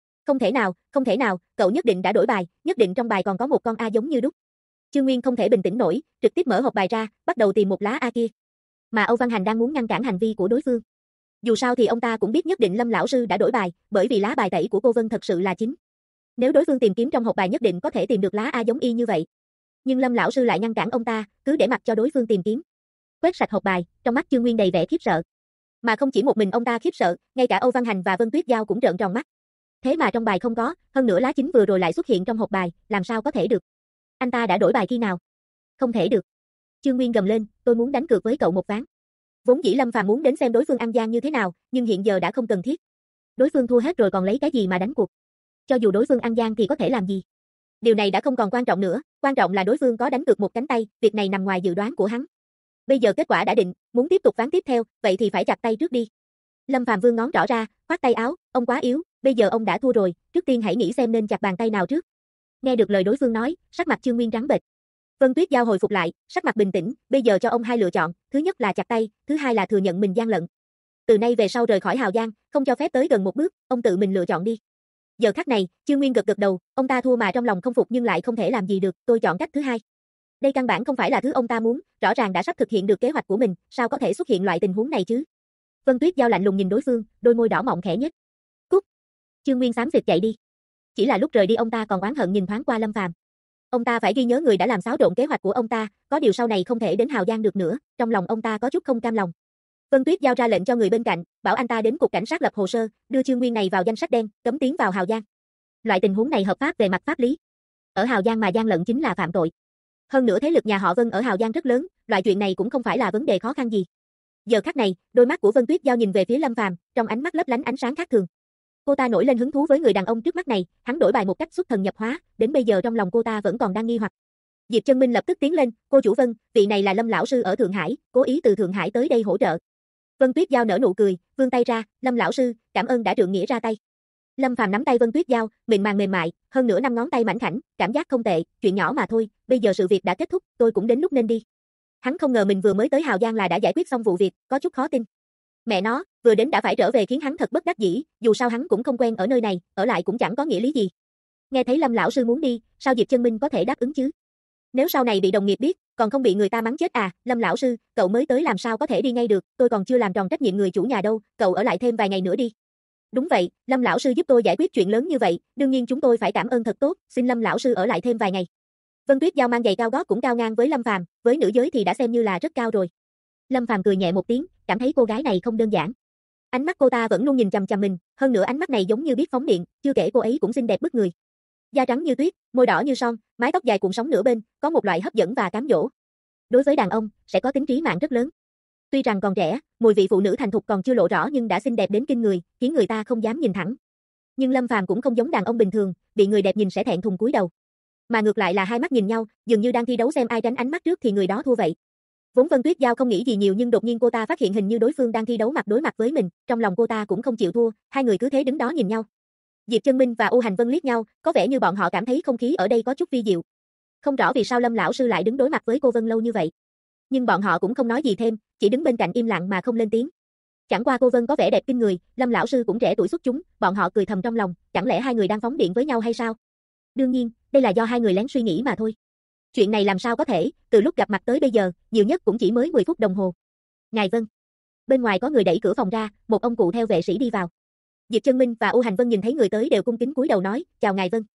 Không thể nào, cậu nhất định đã đổi bài, nhất định trong bài còn có một con A giống như đúc. Chương Nguyên không thể bình tĩnh nổi, trực tiếp mở hộp bài ra, bắt đầu tìm một lá A kia. Mà Âu Văn Hành đang muốn ngăn cản hành vi của đối phương. Dù sao thì ông ta cũng biết nhất định Lâm lão sư đã đổi bài, bởi vì lá bài tẩy của cô Vân thật sự là 9. Nếu đối phương tìm kiếm trong hộp bài nhất định có thể tìm được lá A giống y như vậy. Nhưng Lâm lão sư lại ngăn cản ông ta, cứ để mặc cho đối phương tìm kiếm. Quét sạch hộp bài, trong mắt Chương Nguyên đầy vẻ khiếp sợ. Mà không chỉ một mình ông ta khiếp sợ, ngay cả Âu Văn Hành và Vân Tuyết Giao cũng trợn tròn mắt. Thế mà trong bài không có, hơn nữa lá 9 vừa rồi lại xuất hiện trong hộp bài, làm sao có thể được? Anh ta đã đổi bài khi nào? Không thể được. Chương Nguyên gầm lên, tôi muốn đánh cược với cậu một ván. Vốn dĩ Lâm Phàm muốn đến xem đối phương ăn gian như thế nào, nhưng hiện giờ đã không cần thiết. Đối phương thua hết rồi còn lấy cái gì mà đánh cuộc? Cho dù đối phương ăn gian thì có thể làm gì? Điều này đã không còn quan trọng nữa, quan trọng là đối phương có đánh cược một cánh tay, việc này nằm ngoài dự đoán của hắn. Bây giờ kết quả đã định, muốn tiếp tục ván tiếp theo, vậy thì phải chặt tay trước đi. Lâm Phàm vươn ngón trỏ ra, khoát tay áo, ông quá yếu, bây giờ ông đã thua rồi, trước tiên hãy nghĩ xem nên chặt bàn tay nào trước. Nghe được lời đối phương nói, sắc mặt Chương Nguyên trắng bệch. Vân Tuyết Giao hồi phục lại, sắc mặt bình tĩnh, bây giờ cho ông hai lựa chọn, thứ nhất là chặt tay, thứ hai là thừa nhận mình gian lận. Từ nay về sau rời khỏi Hào Giang, không cho phép tới gần một bước, ông tự mình lựa chọn đi. Giờ khắc này, Chương Nguyên gật gật đầu, ông ta thua mà trong lòng không phục nhưng lại không thể làm gì được, tôi chọn cách thứ hai. Đây căn bản không phải là thứ ông ta muốn, rõ ràng đã sắp thực hiện được kế hoạch của mình, sao có thể xuất hiện loại tình huống này chứ? Vân Tuyết Giao lạnh lùng nhìn đối phương, đôi môi đỏ mọng khẽ nhếch. Cút. Chương Nguyên xám xịt chạy đi. Chỉ là lúc rời đi ông ta còn oán hận nhìn thoáng qua Lâm Phàm. Ông ta phải ghi nhớ người đã làm xáo trộn kế hoạch của ông ta, có điều sau này không thể đến Hào Giang được nữa, trong lòng ông ta có chút không cam lòng. Vân Tuyết giao ra lệnh cho người bên cạnh, bảo anh ta đến cục cảnh sát lập hồ sơ, đưa Chương Nguyên này vào danh sách đen, cấm tiến vào Hào Giang. Loại tình huống này hợp pháp về mặt pháp lý. Ở Hào Giang mà gian lận chính là phạm tội. Hơn nữa thế lực nhà họ Vân ở Hào Giang rất lớn, loại chuyện này cũng không phải là vấn đề khó khăn gì. Giờ khắc này, đôi mắt của Vân Tuyết giao nhìn về phía Lâm Phàm, trong ánh mắt lấp lánh ánh sáng khác thường. Cô ta nổi lên hứng thú với người đàn ông trước mắt này, hắn đổi bài một cách xuất thần nhập hóa, đến bây giờ trong lòng cô ta vẫn còn đang nghi hoặc. Diệp Chân Minh lập tức tiến lên, cô chủ Vân, vị này là Lâm lão sư ở Thượng Hải, cố ý từ Thượng Hải tới đây hỗ trợ. Vân Tuyết Giao nở nụ cười, vươn tay ra, Lâm lão sư, cảm ơn đã trượng nghĩa ra tay. Lâm Phàm nắm tay Vân Tuyết Giao, mịn màng mềm mại, hơn nữa 5 ngón tay mảnh khảnh, cảm giác không tệ, chuyện nhỏ mà thôi, bây giờ sự việc đã kết thúc, tôi cũng đến lúc nên đi. Hắn không ngờ mình vừa mới tới Hào Giang là đã giải quyết xong vụ việc, có chút khó tin. Mẹ nó, vừa đến đã phải trở về khiến hắn thật bất đắc dĩ, dù sao hắn cũng không quen ở nơi này, ở lại cũng chẳng có nghĩa lý gì. Nghe thấy Lâm lão sư muốn đi, sao Diệp Chân Minh có thể đáp ứng chứ? Nếu sau này bị đồng nghiệp biết, còn không bị người ta mắng chết à, Lâm lão sư, cậu mới tới làm sao có thể đi ngay được, tôi còn chưa làm tròn trách nhiệm người chủ nhà đâu, cậu ở lại thêm vài ngày nữa đi. Đúng vậy, Lâm lão sư giúp tôi giải quyết chuyện lớn như vậy, đương nhiên chúng tôi phải cảm ơn thật tốt, xin Lâm lão sư ở lại thêm vài ngày. Vân Tuyết Giao mang giày cao gót cũng cao ngang với Lâm Phàm, với nữ giới thì đã xem như là rất cao rồi. Lâm Phàm cười nhẹ một tiếng, cảm thấy cô gái này không đơn giản. Ánh mắt cô ta vẫn luôn nhìn chằm chằm mình, hơn nữa ánh mắt này giống như biết phóng điện, chưa kể cô ấy cũng xinh đẹp bức người. Da trắng như tuyết, môi đỏ như son, mái tóc dài cuộn sóng nửa bên, có một loại hấp dẫn và cám dỗ. Đối với đàn ông, sẽ có tính trí mạng rất lớn. Tuy rằng còn trẻ, mùi vị phụ nữ thành thục còn chưa lộ rõ nhưng đã xinh đẹp đến kinh người, khiến người ta không dám nhìn thẳng. Nhưng Lâm Phàm cũng không giống đàn ông bình thường, bị người đẹp nhìn sẽ thẹn thùng cúi đầu. Mà ngược lại là hai mắt nhìn nhau, dường như đang thi đấu xem ai tránh ánh mắt trước thì người đó thua vậy. Vốn Vân Tuyết Giao không nghĩ gì nhiều nhưng đột nhiên cô ta phát hiện hình như đối phương đang thi đấu mặt đối mặt với mình, trong lòng cô ta cũng không chịu thua, hai người cứ thế đứng đó nhìn nhau. Diệp Chân Minh và U Hành Vân liếc nhau, có vẻ như bọn họ cảm thấy không khí ở đây có chút vi diệu. Không rõ vì sao Lâm lão sư lại đứng đối mặt với cô Vân lâu như vậy. Nhưng bọn họ cũng không nói gì thêm, chỉ đứng bên cạnh im lặng mà không lên tiếng. Chẳng qua cô Vân có vẻ đẹp kinh người, Lâm lão sư cũng trẻ tuổi xuất chúng, bọn họ cười thầm trong lòng, chẳng lẽ hai người đang phóng điện với nhau hay sao? Đương nhiên, đây là do hai người lén suy nghĩ mà thôi. Chuyện này làm sao có thể, từ lúc gặp mặt tới bây giờ, nhiều nhất cũng chỉ mới 10 phút đồng hồ. Ngài Vân. Bên ngoài có người đẩy cửa phòng ra, một ông cụ theo vệ sĩ đi vào. Diệp Chân Minh và U Hành Vân nhìn thấy người tới đều cung kính cúi đầu nói, chào ngài Vân.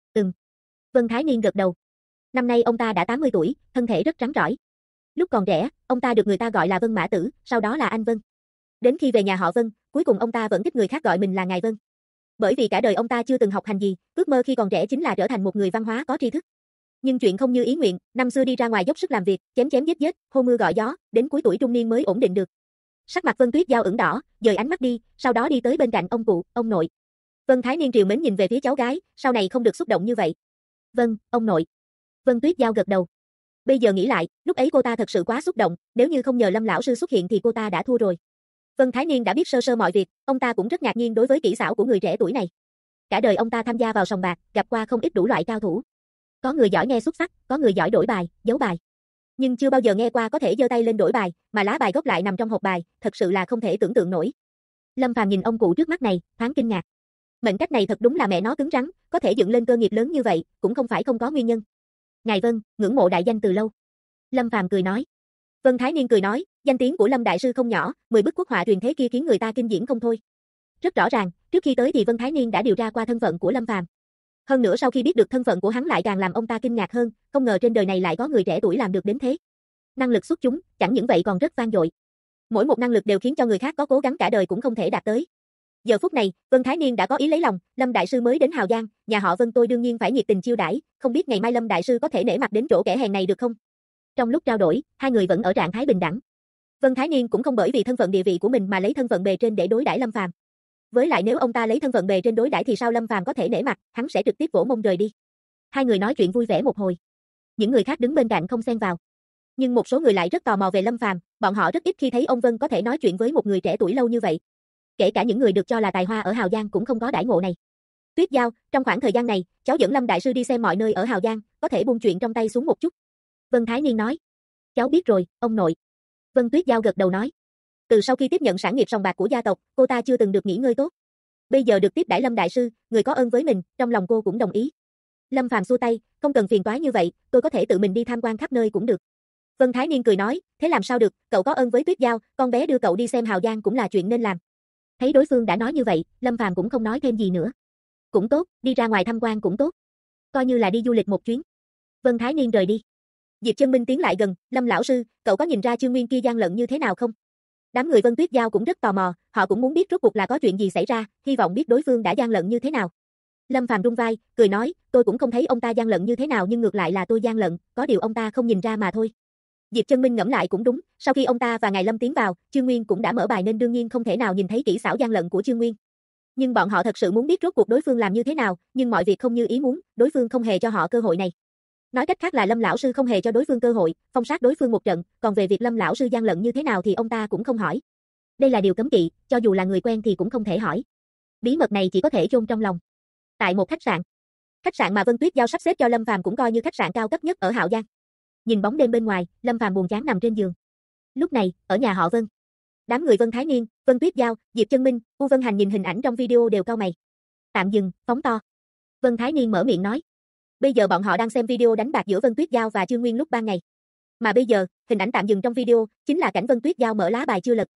Vân Thái Niên gật đầu. Năm nay ông ta đã 80 tuổi, thân thể rất rắn rỏi. Lúc còn trẻ, ông ta được người ta gọi là Vân Mã Tử, sau đó là anh Vân. Đến khi về nhà họ Vân, cuối cùng ông ta vẫn thích người khác gọi mình là ngài Vân. Bởi vì cả đời ông ta chưa từng học hành gì, ước mơ khi còn trẻ chính là trở thành một người văn hóa có tri thức. Nhưng chuyện không như ý nguyện, năm xưa đi ra ngoài dốc sức làm việc, chém chém giết giết, hô mưa gọi gió, đến cuối tuổi trung niên mới ổn định được. Sắc mặt Vân Tuyết Giao ửng đỏ, dời ánh mắt đi, sau đó đi tới bên cạnh ông cụ, ông nội. Vân Thái Niên trìu mến nhìn về phía cháu gái, sau này không được xúc động như vậy. Vâng, ông nội. Vân Tuyết Giao gật đầu. Bây giờ nghĩ lại, lúc ấy cô ta thật sự quá xúc động, nếu như không nhờ Lâm lão sư xuất hiện thì cô ta đã thua rồi. Vân Thái Niên đã biết sơ sơ mọi việc, ông ta cũng rất ngạc nhiên đối với kỹ xảo của người trẻ tuổi này. Cả đời ông ta tham gia vào sòng bạc, gặp qua không ít đủ loại cao thủ. Có người giỏi nghe xuất sắc, có người giỏi đổi bài, giấu bài. Nhưng chưa bao giờ nghe qua có thể giơ tay lên đổi bài, mà lá bài gốc lại nằm trong hộp bài, thật sự là không thể tưởng tượng nổi. Lâm Phàm nhìn ông cụ trước mắt này, thoáng kinh ngạc. Mệnh cách này thật đúng là mẹ nó cứng rắn, có thể dựng lên cơ nghiệp lớn như vậy, cũng không phải không có nguyên nhân. Ngài Vân, ngưỡng mộ đại danh từ lâu. Lâm Phàm cười nói. Vân Thái Niên cười nói, danh tiếng của Lâm đại sư không nhỏ, 10 bức quốc họa truyền thế kia khiến người ta kinh diễm không thôi. Rất rõ ràng, trước khi tới thì Vân Thái Niên đã điều tra qua thân phận của Lâm Phàm. Hơn nữa sau khi biết được thân phận của hắn lại càng làm ông ta kinh ngạc hơn, không ngờ trên đời này lại có người trẻ tuổi làm được đến thế. Năng lực xuất chúng, chẳng những vậy còn rất vang dội. Mỗi một năng lực đều khiến cho người khác có cố gắng cả đời cũng không thể đạt tới. Giờ phút này, Vân Thái Niên đã có ý lấy lòng, Lâm đại sư mới đến Hào Giang, nhà họ Vân tôi đương nhiên phải nhiệt tình chiêu đãi, không biết ngày mai Lâm đại sư có thể nể mặt đến chỗ kẻ hèn này được không? Trong lúc trao đổi, hai người vẫn ở trạng thái bình đẳng. Vân Thái Niên cũng không bởi vì thân phận địa vị của mình mà lấy thân phận bề trên để đối đãi Lâm Phàm. Với lại nếu ông ta lấy thân phận bề trên đối đãi thì sao Lâm Phàm có thể nể mặt, hắn sẽ trực tiếp vỗ mông rời đi. Hai người nói chuyện vui vẻ một hồi. Những người khác đứng bên cạnh không xen vào. Nhưng một số người lại rất tò mò về Lâm Phàm, bọn họ rất ít khi thấy ông Vân có thể nói chuyện với một người trẻ tuổi lâu như vậy. Kể cả những người được cho là tài hoa ở Hào Giang cũng không có đãi ngộ này. Tuyết Giao, trong khoảng thời gian này, cháu dẫn Lâm đại sư đi xem mọi nơi ở Hào Giang, có thể buông chuyện trong tay xuống một chút. Vân Thái Niên nói. Cháu biết rồi, ông nội. Vân Tuyết Giao gật đầu nói. Từ sau khi tiếp nhận sản nghiệp sòng bạc của gia tộc, cô ta chưa từng được nghỉ ngơi tốt. Bây giờ được tiếp đãi Lâm đại sư, người có ơn với mình, trong lòng cô cũng đồng ý. Lâm Phàm xua tay, không cần phiền toái như vậy, tôi có thể tự mình đi tham quan khắp nơi cũng được. Vân Thái Niên cười nói, thế làm sao được, cậu có ơn với Tuyết Giao, con bé đưa cậu đi xem Hào Giang cũng là chuyện nên làm. Thấy đối phương đã nói như vậy, Lâm Phàm cũng không nói thêm gì nữa. Cũng tốt, đi ra ngoài tham quan cũng tốt. Coi như là đi du lịch một chuyến. Vân Thái Niên rời đi. Diệp Chân Minh tiến lại gần, Lâm lão sư, cậu có nhìn ra Trương Nguyên kia gian lận như thế nào không? Đám người Vân Tuyết Giao cũng rất tò mò, họ cũng muốn biết rốt cuộc là có chuyện gì xảy ra, hy vọng biết đối phương đã gian lận như thế nào. Lâm Phàm rung vai, cười nói, tôi cũng không thấy ông ta gian lận như thế nào nhưng ngược lại là tôi gian lận, có điều ông ta không nhìn ra mà thôi. Diệp Chân Minh ngẫm lại cũng đúng, sau khi ông ta và ngài Lâm tiến vào, Trương Nguyên cũng đã mở bài nên đương nhiên không thể nào nhìn thấy kỹ xảo gian lận của Trương Nguyên. Nhưng bọn họ thật sự muốn biết rốt cuộc đối phương làm như thế nào, nhưng mọi việc không như ý muốn, đối phương không hề cho họ cơ hội này. Nói cách khác là Lâm lão sư không hề cho đối phương cơ hội, phong sát đối phương một trận, còn về việc Lâm lão sư gian lận như thế nào thì ông ta cũng không hỏi. Đây là điều cấm kỵ, cho dù là người quen thì cũng không thể hỏi. Bí mật này chỉ có thể chôn trong lòng. Tại một khách sạn mà Vân Tuyết Giao sắp xếp cho Lâm Phàm cũng coi như khách sạn cao cấp nhất ở Hạo Giang. Nhìn bóng đêm bên ngoài, Lâm Phàm buồn chán nằm trên giường. Lúc này, ở nhà họ Vân, đám người Vân Thái Niên, Vân Tuyết Giao, Diệp Chân Minh, U Vân Hành nhìn hình ảnh trong video đều cau mày. Tạm dừng, phóng to. Vân Thái Niên mở miệng nói. Bây giờ bọn họ đang xem video đánh bạc giữa Vân Tuyết Giao và Trương Nguyên lúc ban ngày. Mà bây giờ, hình ảnh tạm dừng trong video chính là cảnh Vân Tuyết Giao mở lá bài chưa lật.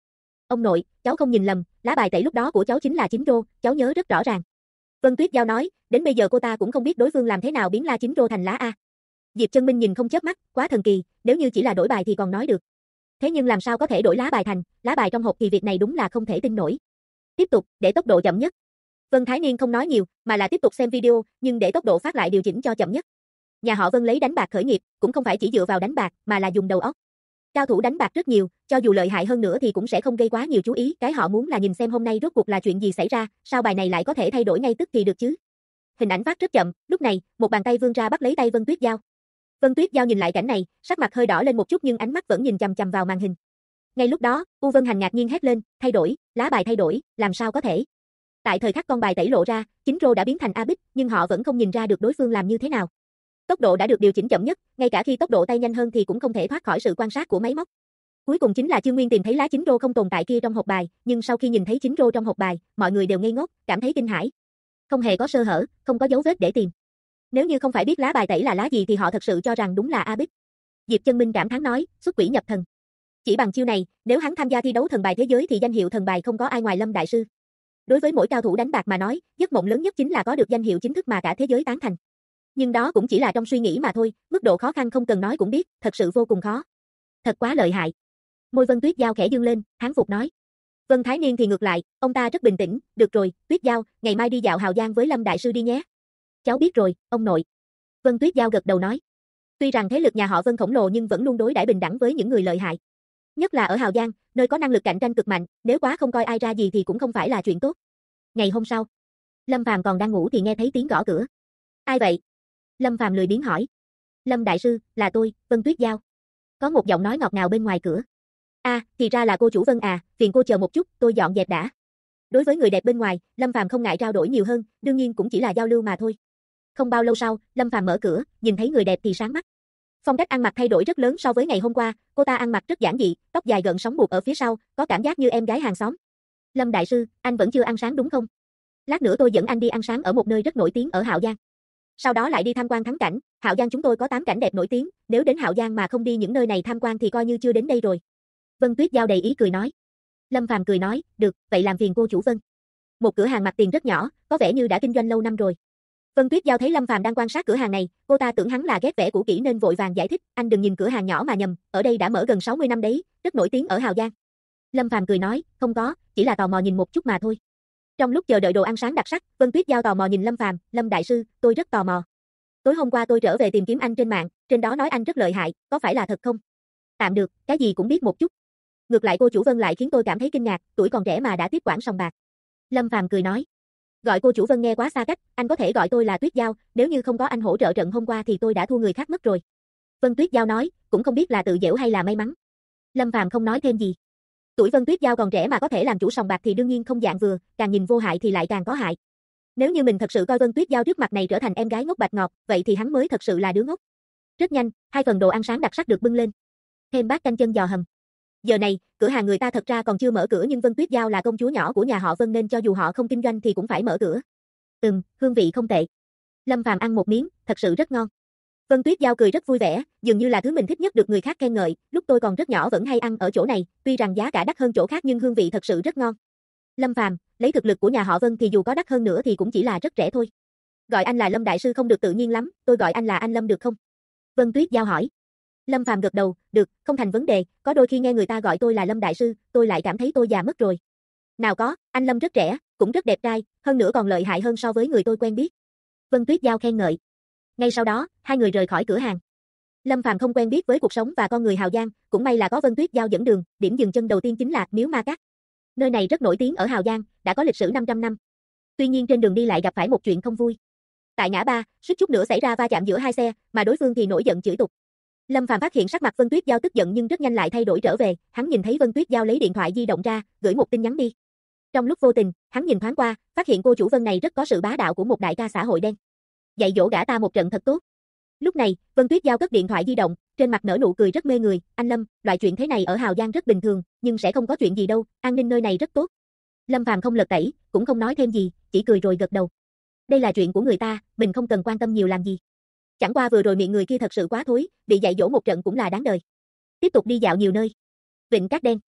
Ông nội, cháu không nhìn lầm, lá bài tẩy lúc đó của cháu chính là chín rô, cháu nhớ rất rõ ràng. Vân Tuyết Giao nói, đến bây giờ cô ta cũng không biết đối phương làm thế nào biến la chín rô thành lá A. Diệp Chân Minh nhìn không chớp mắt, quá thần kỳ, nếu như chỉ là đổi bài thì còn nói được. Thế nhưng làm sao có thể đổi lá bài thành lá bài trong hộp thì việc này đúng là không thể tin nổi. Tiếp tục, để tốc độ chậm nhất. Vân Thái Niên không nói nhiều, mà là tiếp tục xem video, nhưng để tốc độ phát lại điều chỉnh cho chậm nhất. Nhà họ Vân lấy đánh bạc khởi nghiệp, cũng không phải chỉ dựa vào đánh bạc, mà là dùng đầu óc. Cao thủ đánh bạc rất nhiều, cho dù lợi hại hơn nữa thì cũng sẽ không gây quá nhiều chú ý, cái họ muốn là nhìn xem hôm nay rốt cuộc là chuyện gì xảy ra, sao bài này lại có thể thay đổi ngay tức thì được chứ. Hình ảnh phát rất chậm, lúc này, một bàn tay vươn ra bắt lấy tay Vân Tuyết Giao. Vân Tuyết Giao nhìn lại cảnh này, sắc mặt hơi đỏ lên một chút nhưng ánh mắt vẫn nhìn chằm chằm vào màn hình. Ngay lúc đó, U Vân Hành ngạc nhiên hét lên, thay đổi, lá bài thay đổi, làm sao có thể? Tại thời khắc con bài tẩy lộ ra, chính rô đã biến thành A Bích, nhưng họ vẫn không nhìn ra được đối phương làm như thế nào. Tốc độ đã được điều chỉnh chậm nhất, ngay cả khi tốc độ tay nhanh hơn thì cũng không thể thoát khỏi sự quan sát của máy móc. Cuối cùng chính là Chương Nguyên tìm thấy lá chín rô không tồn tại kia trong hộp bài, nhưng sau khi nhìn thấy chín rô trong hộp bài, mọi người đều ngây ngốc, cảm thấy kinh hãi. Không hề có sơ hở, không có dấu vết để tìm. Nếu như không phải biết lá bài tẩy là lá gì thì họ thật sự cho rằng đúng là A Bích. Diệp Chân Minh cảm thán nói, xuất quỷ nhập thần. Chỉ bằng chiêu này, nếu hắn tham gia thi đấu thần bài thế giới thì danh hiệu thần bài không có ai ngoài Lâm đại sư. Đối với mỗi cao thủ đánh bạc mà nói, giấc mộng lớn nhất chính là có được danh hiệu chính thức mà cả thế giới tán thành. Nhưng đó cũng chỉ là trong suy nghĩ mà thôi, mức độ khó khăn không cần nói cũng biết, thật sự vô cùng khó. Thật quá lợi hại. Môi Vân Tuyết Giao khẽ dương lên, thán phục nói. Vân Thái Niên thì ngược lại, ông ta rất bình tĩnh, được rồi, Tuyết Giao, ngày mai đi dạo Hào Giang với Lâm đại sư đi nhé. Cháu biết rồi, ông nội. Vân Tuyết Giao gật đầu nói. Tuy rằng thế lực nhà họ Vân khổng lồ nhưng vẫn luôn đối đãi bình đẳng với những người lợi hại. Nhất là ở Hào Giang, nơi có năng lực cạnh tranh cực mạnh, nếu quá không coi ai ra gì thì cũng không phải là chuyện tốt. Ngày hôm sau, Lâm Phàm còn đang ngủ thì nghe thấy tiếng gõ cửa. Ai vậy? Lâm Phàm lười biếng hỏi. Lâm đại sư, là tôi, Vân Tuyết Giao. Có một giọng nói ngọt ngào bên ngoài cửa. Thì ra là cô chủ Vân à, phiền cô chờ một chút, tôi dọn dẹp đã. Đối với người đẹp bên ngoài, Lâm Phàm không ngại trao đổi nhiều hơn, đương nhiên cũng chỉ là giao lưu mà thôi. Không bao lâu sau, Lâm Phàm mở cửa, nhìn thấy người đẹp thì sáng mắt. Phong cách ăn mặc thay đổi rất lớn so với ngày hôm qua, cô ta ăn mặc rất giản dị, tóc dài gợn sóng buộc ở phía sau, có cảm giác như em gái hàng xóm. Lâm đại sư, anh vẫn chưa ăn sáng đúng không? Lát nữa tôi dẫn anh đi ăn sáng ở một nơi rất nổi tiếng ở Hạo Giang. Sau đó lại đi tham quan thắng cảnh, Hạo Giang chúng tôi có 8 cảnh đẹp nổi tiếng, nếu đến Hạo Giang mà không đi những nơi này tham quan thì coi như chưa đến đây rồi. Vân Tuyết Giao đầy ý cười nói. Lâm Phàm cười nói, được, vậy làm phiền cô chủ Vân. Một cửa hàng mặt tiền rất nhỏ, có vẻ như đã kinh doanh lâu năm rồi. Vân Tuyết Giao thấy Lâm Phàm đang quan sát cửa hàng này, cô ta tưởng hắn là ghét vẽ cũ kỹ nên vội vàng giải thích, anh đừng nhìn cửa hàng nhỏ mà nhầm, ở đây đã mở gần 60 năm đấy, rất nổi tiếng ở Hào Giang. Lâm Phàm cười nói, không có, chỉ là tò mò nhìn một chút mà thôi. Trong lúc chờ đợi đồ ăn sáng đặc sắc, Vân Tuyết Giao tò mò nhìn Lâm Phàm, Lâm đại sư, tôi rất tò mò. Tối hôm qua tôi trở về tìm kiếm anh trên mạng, trên đó nói anh rất lợi hại, có phải là thật không? Tạm được, cái gì cũng biết một chút. Ngược lại cô chủ Vân lại khiến tôi cảm thấy kinh ngạc, tuổi còn trẻ mà đã tiếp quản sòng bạc. Lâm Phàm cười nói. Gọi cô chủ Vân nghe quá xa cách, anh có thể gọi tôi là Tuyết Giao, nếu như không có anh hỗ trợ trận hôm qua thì tôi đã thua người khác mất rồi. Vân Tuyết Giao nói, cũng không biết là tự giễu hay là may mắn. Lâm Phàm không nói thêm gì. Tuổi Vân Tuyết Giao còn trẻ mà có thể làm chủ sòng bạc thì đương nhiên không dạng vừa, càng nhìn vô hại thì lại càng có hại. Nếu như mình thật sự coi Vân Tuyết Giao trước mặt này trở thành em gái ngốc bạch ngọt, vậy thì hắn mới thật sự là đứa ngốc. Rất nhanh, 2 phần đồ ăn sáng đặc sắc được bưng lên. Thêm bát canh chân giò hầm. Giờ này, cửa hàng người ta thật ra còn chưa mở cửa nhưng Vân Tuyết Giao là công chúa nhỏ của nhà họ Vân nên cho dù họ không kinh doanh thì cũng phải mở cửa. Hương vị không tệ. Lâm Phàm ăn một miếng, thật sự rất ngon. Vân Tuyết Giao cười rất vui vẻ, dường như là thứ mình thích nhất được người khác khen ngợi, lúc tôi còn rất nhỏ vẫn hay ăn ở chỗ này, tuy rằng giá cả đắt hơn chỗ khác nhưng hương vị thật sự rất ngon. Lâm Phàm, lấy thực lực của nhà họ Vân thì dù có đắt hơn nữa thì cũng chỉ là rất rẻ thôi. Gọi anh là Lâm đại sư không được tự nhiên lắm, tôi gọi anh là anh Lâm được không? Vân Tuyết Giao hỏi. Lâm Phàm gật đầu, được, không thành vấn đề, có đôi khi nghe người ta gọi tôi là Lâm đại sư, tôi lại cảm thấy tôi già mất rồi. Nào có, anh Lâm rất trẻ, cũng rất đẹp trai, hơn nữa còn lợi hại hơn so với người tôi quen biết. Vân Tuyết Giao khen ngợi. Ngay sau đó, 2 người rời khỏi cửa hàng. Lâm Phàm không quen biết với cuộc sống và con người Hào Giang, cũng may là có Vân Tuyết Giao dẫn đường, điểm dừng chân đầu tiên chính là Miếu Ma Cát. Nơi này rất nổi tiếng ở Hào Giang, đã có lịch sử 500 năm. Tuy nhiên trên đường đi lại gặp phải một chuyện không vui. Tại ngã ba, suýt chút nữa xảy ra va chạm giữa 2 xe, mà đối phương thì nổi giận chửi tục. Lâm Phàm phát hiện sắc mặt Vân Tuyết Giao tức giận nhưng rất nhanh lại thay đổi trở về, hắn nhìn thấy Vân Tuyết Giao lấy điện thoại di động ra, gửi một tin nhắn đi. Trong lúc vô tình, hắn nhìn thoáng qua, phát hiện cô chủ Vân này rất có sự bá đạo của một đại ca xã hội đen. Dạy dỗ gã ta một trận thật tốt. Lúc này, Vân Tuyết Giao cất điện thoại di động, trên mặt nở nụ cười rất mê người, anh Lâm, loại chuyện thế này ở Hào Giang rất bình thường, nhưng sẽ không có chuyện gì đâu, an ninh nơi này rất tốt. Lâm Phàm không lật tẩy, cũng không nói thêm gì, chỉ cười rồi gật đầu. Đây là chuyện của người ta, mình không cần quan tâm nhiều làm gì. Chẳng qua vừa rồi miệng người kia thật sự quá thối, bị dạy dỗ một trận cũng là đáng đời. Tiếp tục đi dạo nhiều nơi. Vịnh Cát Đen.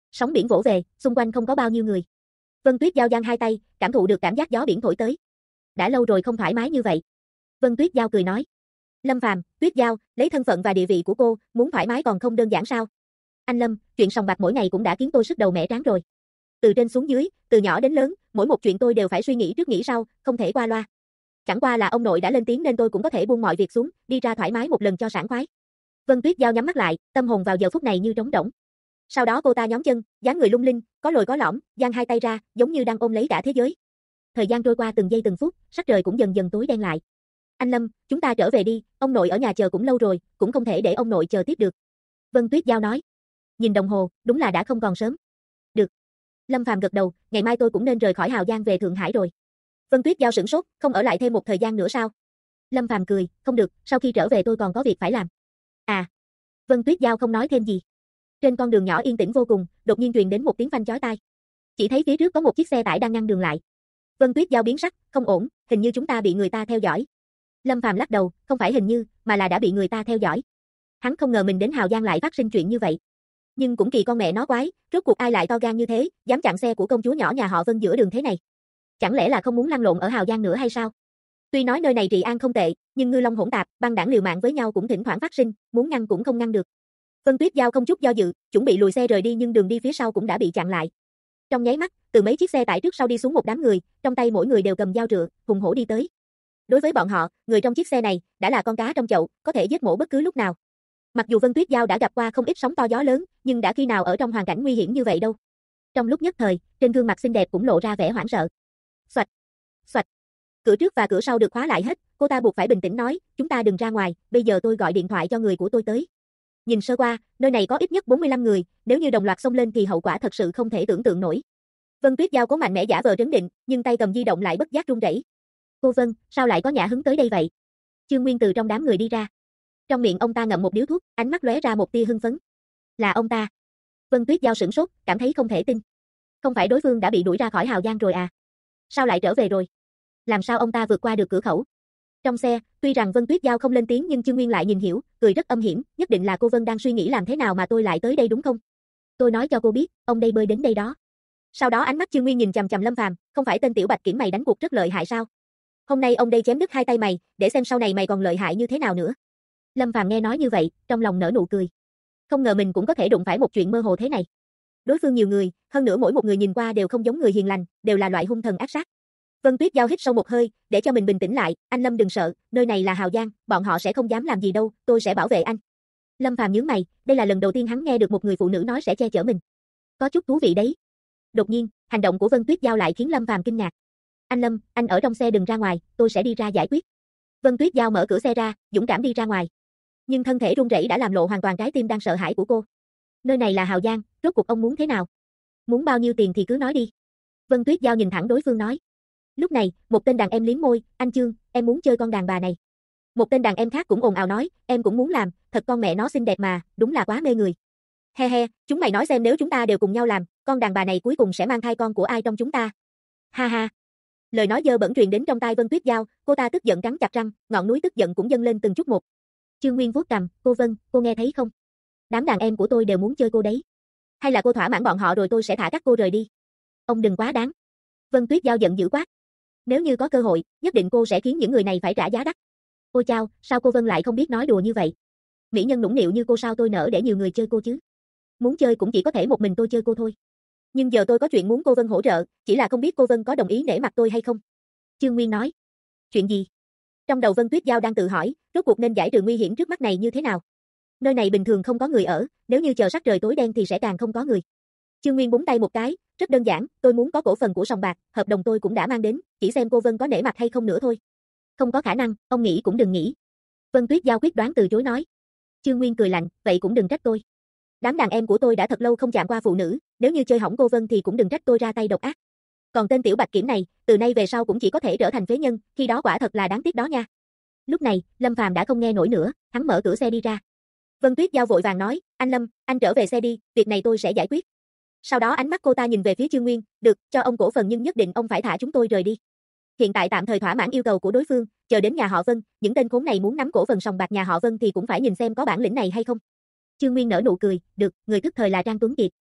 Sóng biển vỗ về, xung quanh không có bao nhiêu người. Vân Tuyết Giao giang hai tay, cảm thụ được cảm giác gió biển thổi tới. Đã lâu rồi không thoải mái như vậy. Vân Tuyết Giao cười nói. Lâm Phàm, Tuyết Giao, lấy thân phận và địa vị của cô, muốn thoải mái còn không đơn giản sao? Anh Lâm, chuyện sòng bạc mỗi ngày cũng đã khiến tôi sức đầu mẻ trán rồi. Từ trên xuống dưới, từ nhỏ đến lớn, mỗi một chuyện tôi đều phải suy nghĩ trước nghĩ sau, không thể qua loa. Chẳng qua là ông nội đã lên tiếng nên tôi cũng có thể buông mọi việc xuống, đi ra thoải mái một lần cho sảng khoái. Vân Tuyết Giao nhắm mắt lại, tâm hồn vào giờ phút này như trống rỗng. Sau đó cô ta nhón chân, dáng người lung linh, có lồi có lõm, giang hai tay ra, giống như đang ôm lấy cả thế giới. Thời gian trôi qua từng giây từng phút, sắc trời cũng dần dần tối đen lại. Anh Lâm, chúng ta trở về đi, ông nội ở nhà chờ cũng lâu rồi, cũng không thể để ông nội chờ tiếp được. Vân Tuyết Giao nói. Nhìn đồng hồ, đúng là đã không còn sớm. Được. Lâm Phàm gật đầu, ngày mai tôi cũng nên rời khỏi Hào Giang về Thượng Hải rồi. Vân Tuyết Giao sửng sốt, không ở lại thêm một thời gian nữa sao? Lâm Phàm cười, không được, sau khi trở về tôi còn có việc phải làm. À. Vân Tuyết Giao không nói thêm gì. Trên con đường nhỏ yên tĩnh vô cùng, đột nhiên truyền đến một tiếng phanh chói tai. Chỉ thấy phía trước có một chiếc xe tải đang ngăn đường lại. Vân Tuyết Giao biến sắc, không ổn, hình như chúng ta bị người ta theo dõi. Lâm Phàm lắc đầu, không phải hình như, mà là đã bị người ta theo dõi. Hắn không ngờ mình đến Hào Giang lại phát sinh chuyện như vậy. Nhưng cũng kỳ con mẹ nó quái, rốt cuộc ai lại to gan như thế, dám chặn xe của công chúa nhỏ nhà họ Vân giữa đường thế này. Chẳng lẽ là không muốn lăn lộn ở Hào Giang nữa hay sao? Tuy nói nơi này trị an không tệ, nhưng ngư long hỗn tạp, băng đảng liều mạng với nhau cũng thỉnh thoảng phát sinh, muốn ngăn cũng không ngăn được. Vân Tuyết Giao không chút do dự, chuẩn bị lùi xe rời đi nhưng đường đi phía sau cũng đã bị chặn lại. Trong nháy mắt, từ mấy chiếc xe tải trước sau đi xuống một đám người, trong tay mỗi người đều cầm dao rựa, hùng hổ đi tới. Đối với bọn họ, người trong chiếc xe này đã là con cá trong chậu, có thể giết mổ bất cứ lúc nào. Mặc dù Vân Tuyết Giao đã gặp qua không ít sóng to gió lớn, nhưng đã khi nào ở trong hoàn cảnh nguy hiểm như vậy đâu. Trong lúc nhất thời, trên gương mặt xinh đẹp cũng lộ ra vẻ hoảng sợ. Xoạch, xoạch. Cửa trước và cửa sau được khóa lại hết, cô ta buộc phải bình tĩnh nói, chúng ta đừng ra ngoài, bây giờ tôi gọi điện thoại cho người của tôi tới. Nhìn sơ qua, nơi này có ít nhất 45 người, nếu như đồng loạt xông lên thì hậu quả thật sự không thể tưởng tượng nổi. Vân Tuyết Giao cố mạnh mẽ giả vờ trấn định, nhưng tay cầm di động lại bất giác run rẩy. Cô Vân, sao lại có nhã hứng tới đây vậy? Chương Nguyên từ trong đám người đi ra. Trong miệng ông ta ngậm một điếu thuốc, ánh mắt lóe ra một tia hưng phấn. Là ông ta. Vân Tuyết Giao sửng sốt, cảm thấy không thể tin. Không phải đối phương đã bị đuổi ra khỏi Hào Giang rồi à? Sao lại trở về rồi? Làm sao ông ta vượt qua được cửa khẩu? Trong xe, tuy rằng Vân Tuyết Giao không lên tiếng nhưng Chương Nguyên lại nhìn hiểu, cười rất âm hiểm, nhất định là cô Vân đang suy nghĩ làm thế nào mà tôi lại tới đây đúng không? Tôi nói cho cô biết, ông đây bơi đến đây đó. Sau đó ánh mắt Chương Nguyên nhìn chằm chằm Lâm Phàm, không phải tên tiểu bạch kiểm mày đánh cuộc rất lợi hại sao? Hôm nay ông đây chém đứt hai tay mày, để xem sau này mày còn lợi hại như thế nào nữa. Lâm Phàm nghe nói như vậy, trong lòng nở nụ cười. Không ngờ mình cũng có thể đụng phải một chuyện mơ hồ thế này. Đối phương nhiều người, hơn nữa mỗi một người nhìn qua đều không giống người hiền lành, đều là loại hung thần ác sát. Vân Tuyết Giao hít sâu một hơi, để cho mình bình tĩnh lại, anh Lâm đừng sợ, nơi này là Hào Giang, bọn họ sẽ không dám làm gì đâu, tôi sẽ bảo vệ anh. Lâm Phàm nhướng mày, đây là lần đầu tiên hắn nghe được một người phụ nữ nói sẽ che chở mình. Có chút thú vị đấy. Đột nhiên, hành động của Vân Tuyết Giao lại khiến Lâm Phàm kinh ngạc. Anh Lâm, anh ở trong xe đừng ra ngoài, tôi sẽ đi ra giải quyết. Vân Tuyết Giao mở cửa xe ra, dũng cảm đi ra ngoài. Nhưng thân thể run rẩy đã làm lộ hoàn toàn trái tim đang sợ hãi của cô. Nơi này là Hào Giang, rốt cuộc ông muốn thế nào? Muốn bao nhiêu tiền thì cứ nói đi. Vân Tuyết Giao nhìn thẳng đối phương nói. Lúc này, một tên đàn em liếm môi, anh Chương, em muốn chơi con đàn bà này. Một tên đàn em khác cũng ồn ào nói, em cũng muốn làm, thật con mẹ nó xinh đẹp mà, đúng là quá mê người. He he, chúng mày nói xem nếu chúng ta đều cùng nhau làm, con đàn bà này cuối cùng sẽ mang thai con của ai trong chúng ta. Ha ha. Lời nói dơ bẩn truyền đến trong tai Vân Tuyết Giao, cô ta tức giận cắn chặt răng, ngọn núi tức giận cũng dâng lên từng chút một. Chương Nguyên vuốt cằm, cô Vân, cô nghe thấy không? Đám đàn em của tôi đều muốn chơi cô đấy. Hay là cô thỏa mãn bọn họ rồi tôi sẽ thả các cô rời đi. Ông đừng quá đáng. Vân Tuyết Giao giận dữ quát. Nếu như có cơ hội, nhất định cô sẽ khiến những người này phải trả giá đắt. Ôi chao, sao cô Vân lại không biết nói đùa như vậy? Mỹ nhân nũng nịu như cô sao tôi nỡ để nhiều người chơi cô chứ? Muốn chơi cũng chỉ có thể một mình tôi chơi cô thôi. Nhưng giờ tôi có chuyện muốn cô Vân hỗ trợ, chỉ là không biết cô Vân có đồng ý nể mặt tôi hay không? Chương Nguyên nói. Chuyện gì? Trong đầu Vân Tuyết Giao đang tự hỏi, rốt cuộc nên giải trừ nguy hiểm trước mắt này như thế nào? Nơi này bình thường không có người ở, nếu như chờ sắc trời tối đen thì sẽ càng không có người. Chương Nguyên búng tay một cái, rất đơn giản, tôi muốn có cổ phần của sòng bạc, hợp đồng tôi cũng đã mang đến, chỉ xem cô Vân có nể mặt hay không nữa thôi. Không có khả năng, ông nghĩ cũng đừng nghĩ. Vân Tuyết Giao quyết đoán từ chối nói. Chương Nguyên cười lạnh, vậy cũng đừng trách tôi. Đám đàn em của tôi đã thật lâu không chạm qua phụ nữ, nếu như chơi hỏng cô Vân thì cũng đừng trách tôi ra tay độc ác. Còn tên tiểu bạch kiểm này, từ nay về sau cũng chỉ có thể trở thành phế nhân, khi đó quả thật là đáng tiếc đó nha. Lúc này, Lâm Phàm đã không nghe nổi nữa, hắn mở cửa xe đi ra. Vân Tuyết Giao vội vàng nói, anh Lâm, anh trở về xe đi, việc này tôi sẽ giải quyết. Sau đó ánh mắt cô ta nhìn về phía Chương Nguyên, được, cho ông cổ phần nhưng nhất định ông phải thả chúng tôi rời đi. Hiện tại tạm thời thỏa mãn yêu cầu của đối phương, chờ đến nhà họ Vân, những tên khốn này muốn nắm cổ phần sòng bạc nhà họ Vân thì cũng phải nhìn xem có bản lĩnh này hay không. Chương Nguyên nở nụ cười, được, người thức thời là Trang Tuấn Kiệt.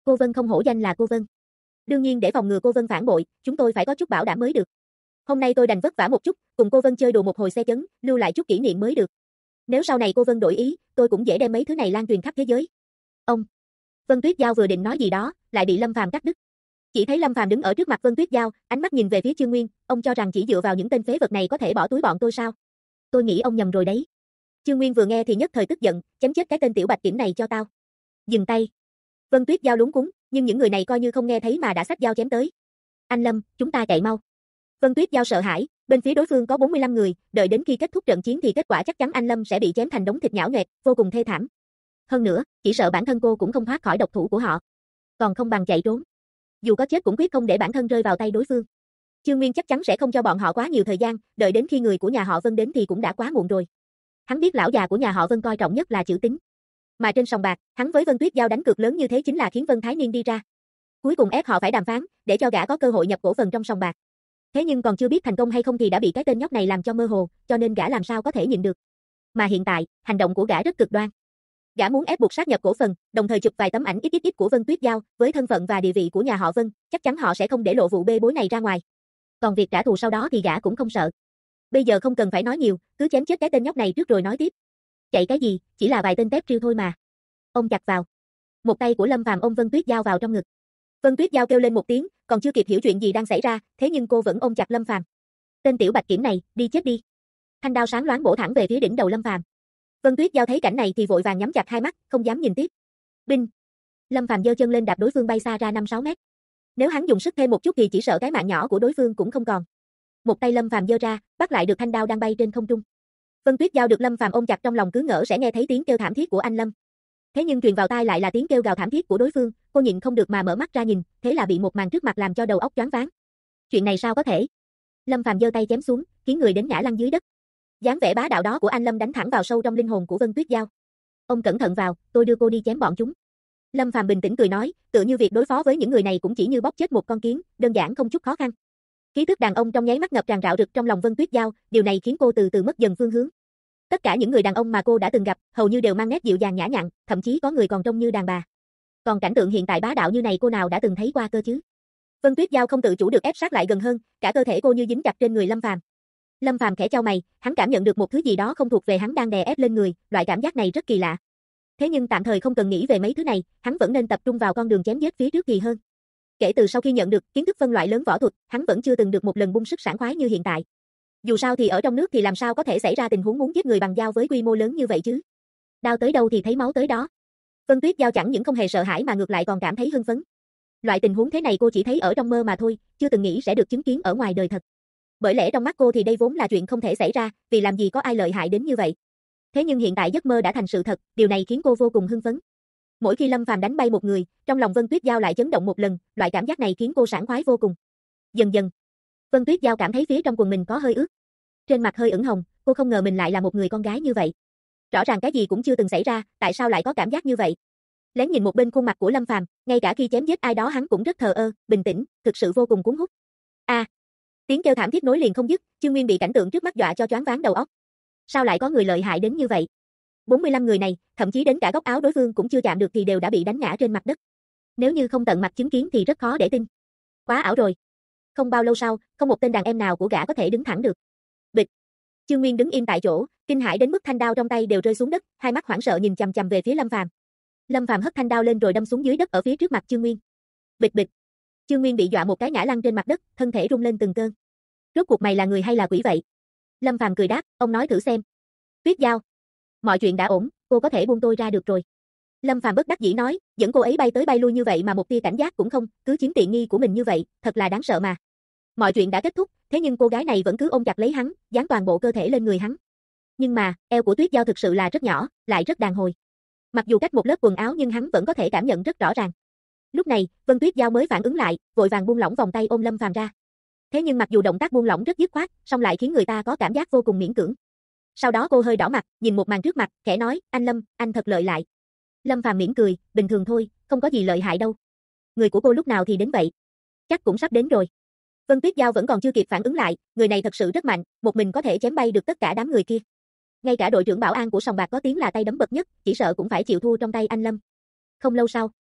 Cô Vân không hổ danh là cô Vân. Đương nhiên để phòng ngừa cô Vân phản bội, chúng tôi phải có chút bảo đảm mới được. Hôm nay tôi đành vất vả một chút, cùng cô Vân chơi đùa một hồi xe chấn, lưu lại chút kỷ niệm mới được. Nếu sau này cô Vân đổi ý, tôi cũng dễ đem mấy thứ này lan truyền khắp thế giới. Ông. Vân Tuyết Giao vừa định nói gì đó, lại bị Lâm Phàm cắt đứt. Chỉ thấy Lâm Phàm đứng ở trước mặt Vân Tuyết Giao, ánh mắt nhìn về phía Chương Nguyên, ông cho rằng chỉ dựa vào những tên phế vật này có thể bỏ túi bọn tôi sao? Tôi nghĩ ông nhầm rồi đấy. Chương Nguyên vừa nghe thì nhất thời tức giận, chém chết cái tên tiểu bạch kiểm này cho tao. Dừng tay. Vân Tuyết Giao luống cuống, nhưng những người này coi như không nghe thấy mà đã xách dao chém tới. Anh Lâm, chúng ta chạy mau. Vân Tuyết Giao sợ hãi, bên phía đối phương có 45 người, đợi đến khi kết thúc trận chiến thì kết quả chắc chắn anh Lâm sẽ bị chém thành đống thịt nhão nhoẹt, vô cùng thê thảm. Hơn nữa, chỉ sợ bản thân cô cũng không thoát khỏi độc thủ của họ. Còn không bằng chạy trốn. Dù có chết cũng quyết không để bản thân rơi vào tay đối phương. Chương Nguyên chắc chắn sẽ không cho bọn họ quá nhiều thời gian, đợi đến khi người của nhà họ Vân đến thì cũng đã quá muộn rồi. Hắn biết lão già của nhà họ Vân coi trọng nhất là chữ tín. Mà trên sòng bạc, hắn với Vân Tuyết Giao đánh cược lớn như thế chính là khiến Vân Thái Niên đi ra. Cuối cùng ép họ phải đàm phán, để cho gã có cơ hội nhập cổ phần trong sòng bạc. Thế nhưng còn chưa biết thành công hay không thì đã bị cái tên nhóc này làm cho mơ hồ, cho nên gã làm sao có thể nhịn được. Mà hiện tại, hành động của gã rất cực đoan. Gã muốn ép buộc sát nhập cổ phần, đồng thời chụp vài tấm ảnh ít của Vân Tuyết Giao, với thân phận và địa vị của nhà họ Vân, chắc chắn họ sẽ không để lộ vụ bê bối này ra ngoài. Còn việc trả thù sau đó thì gã cũng không sợ. Bây giờ không cần phải nói nhiều, cứ chém chết cái tên nhóc này trước rồi nói tiếp. Chạy cái gì, chỉ là vài tên tép triêu thôi mà. Ôm chặt vào. Một tay của Lâm Phàm ôm Vân Tuyết Giao vào trong ngực. Vân Tuyết Giao kêu lên một tiếng, còn chưa kịp hiểu chuyện gì đang xảy ra, thế nhưng cô vẫn ôm chặt Lâm Phàm. Tên tiểu bạch kiểm này, đi chết đi. Thanh đao sáng loáng bổ thẳng về phía đỉnh đầu Lâm Phàm. Vân Tuyết Giao thấy cảnh này thì vội vàng nhắm chặt hai mắt, không dám nhìn tiếp. Binh. Lâm Phàm giơ chân lên đạp đối phương bay xa ra 5-6 mét. Nếu hắn dùng sức thêm một chút thì chỉ sợ cái mạng nhỏ của đối phương cũng không còn. Một tay Lâm Phàm giơ ra, bắt lại được thanh đao đang bay trên không trung. Vân Tuyết Giao được Lâm Phàm ôm chặt trong lòng cứ ngỡ sẽ nghe thấy tiếng kêu thảm thiết của anh Lâm. Thế nhưng truyền vào tai lại là tiếng kêu gào thảm thiết của đối phương, cô nhịn không được mà mở mắt ra nhìn, thế là bị một màn trước mặt làm cho đầu óc choáng váng. Chuyện này sao có thể? Lâm Phàm giơ tay chém xuống, khiến người đến ngã lăn dưới đất. Dáng vẻ bá đạo đó của anh Lâm đánh thẳng vào sâu trong linh hồn của Vân Tuyết Giao. Ông cẩn thận vào, tôi đưa cô đi chém bọn chúng. Lâm Phàm bình tĩnh cười nói, tựa như việc đối phó với những người này cũng chỉ như bóp chết một con kiến, đơn giản không chút khó khăn. Ký thức đàn ông trong nháy mắt ngập tràn rạo rực trong lòng Vân Tuyết Giao, điều này khiến cô từ từ mất dần phương hướng. Tất cả những người đàn ông mà cô đã từng gặp, hầu như đều mang nét dịu dàng nhã nhặn, thậm chí có người còn trông như đàn bà. Còn cảnh tượng hiện tại bá đạo như này cô nào đã từng thấy qua cơ chứ? Vân Tuyết Giao không tự chủ được ép sát lại gần hơn, cả cơ thể cô như dính chặt trên người Lâm Phàm. Lâm Phàm khẽ chau mày, hắn cảm nhận được một thứ gì đó không thuộc về hắn đang đè ép lên người, loại cảm giác này rất kỳ lạ. Thế nhưng tạm thời không cần nghĩ về mấy thứ này, hắn vẫn nên tập trung vào con đường chém giết phía trước thì hơn. Kể từ sau khi nhận được kiến thức phân loại lớn võ thuật, hắn vẫn chưa từng được một lần bung sức sảng khoái như hiện tại. Dù sao thì ở trong nước thì làm sao có thể xảy ra tình huống muốn giết người bằng dao với quy mô lớn như vậy chứ? Đao tới đâu thì thấy máu tới đó. Vân Tuyết Giao chẳng những không hề sợ hãi mà ngược lại còn cảm thấy hưng phấn. Loại tình huống thế này cô chỉ thấy ở trong mơ mà thôi, chưa từng nghĩ sẽ được chứng kiến ở ngoài đời thật. Bởi lẽ trong mắt cô thì đây vốn là chuyện không thể xảy ra, vì làm gì có ai lợi hại đến như vậy. Thế nhưng hiện tại giấc mơ đã thành sự thật, điều này khiến cô vô cùng hưng phấn. Mỗi khi Lâm Phàm đánh bay một người, trong lòng Vân Tuyết Giao lại chấn động một lần, loại cảm giác này khiến cô sảng khoái vô cùng. Dần dần, Vân Tuyết Giao cảm thấy phía trong quần mình có hơi ướt. Trên mặt hơi ửng hồng, cô không ngờ mình lại là một người con gái như vậy. Rõ ràng cái gì cũng chưa từng xảy ra, tại sao lại có cảm giác như vậy? Lén nhìn một bên khuôn mặt của Lâm Phàm, ngay cả khi chém giết ai đó hắn cũng rất thờ ơ, bình tĩnh, thực sự vô cùng cuốn hút. Tiếng kêu thảm thiết nối liền không dứt, Chương Nguyên bị cảnh tượng trước mắt dọa cho choáng váng đầu óc. Sao lại có người lợi hại đến như vậy? 45 người này, thậm chí đến cả góc áo đối phương cũng chưa chạm được thì đều đã bị đánh ngã trên mặt đất. Nếu như không tận mặt chứng kiến thì rất khó để tin. Quá ảo rồi. Không bao lâu sau, không một tên đàn em nào của gã có thể đứng thẳng được. Bịch. Chương Nguyên đứng im tại chỗ, kinh hãi đến mức thanh đao trong tay đều rơi xuống đất, hai mắt hoảng sợ nhìn chằm chằm về phía Lâm Phàm. Lâm Phàm hất thanh đao lên rồi đâm xuống dưới đất ở phía trước mặt Chương Nguyên. Bịch bịch. Chương Nguyên bị dọa một cái ngã lăn trên mặt đất, thân thể rung lên từng cơn. Rốt cuộc mày là người hay là quỷ vậy? Lâm Phàm cười đáp, ông nói thử xem. Tuyết Giao, mọi chuyện đã ổn, cô có thể buông tôi ra được rồi. Lâm Phàm bất đắc dĩ nói, dẫn cô ấy bay tới bay lui như vậy mà một tia cảnh giác cũng không, cứ chiếm tiện nghi của mình như vậy, thật là đáng sợ mà. Mọi chuyện đã kết thúc, thế nhưng cô gái này vẫn cứ ôm chặt lấy hắn, dán toàn bộ cơ thể lên người hắn. Nhưng mà, eo của Tuyết Giao thực sự là rất nhỏ, lại rất đàn hồi. Mặc dù cách một lớp quần áo nhưng hắn vẫn có thể cảm nhận rất rõ ràng. Lúc này, Vân Tuyết Giao mới phản ứng lại, vội vàng buông lỏng vòng tay ôm Lâm Phàm ra. Thế nhưng mặc dù động tác buông lỏng rất dứt khoát, song lại khiến người ta có cảm giác vô cùng miễn cưỡng. Sau đó cô hơi đỏ mặt, nhìn một màn trước mặt, khẽ nói, anh Lâm, anh thật lợi hại. Lâm Phàm mỉm cười, bình thường thôi, không có gì lợi hại đâu. Người của cô lúc nào thì đến vậy? Chắc cũng sắp đến rồi. Vân Tuyết Giao vẫn còn chưa kịp phản ứng lại, người này thật sự rất mạnh, một mình có thể chém bay được tất cả đám người kia. Ngay cả đội trưởng bảo an của sòng bạc có tiếng là tay đấm bậc nhất, chỉ sợ cũng phải chịu thua trong tay anh Lâm. Không lâu sau,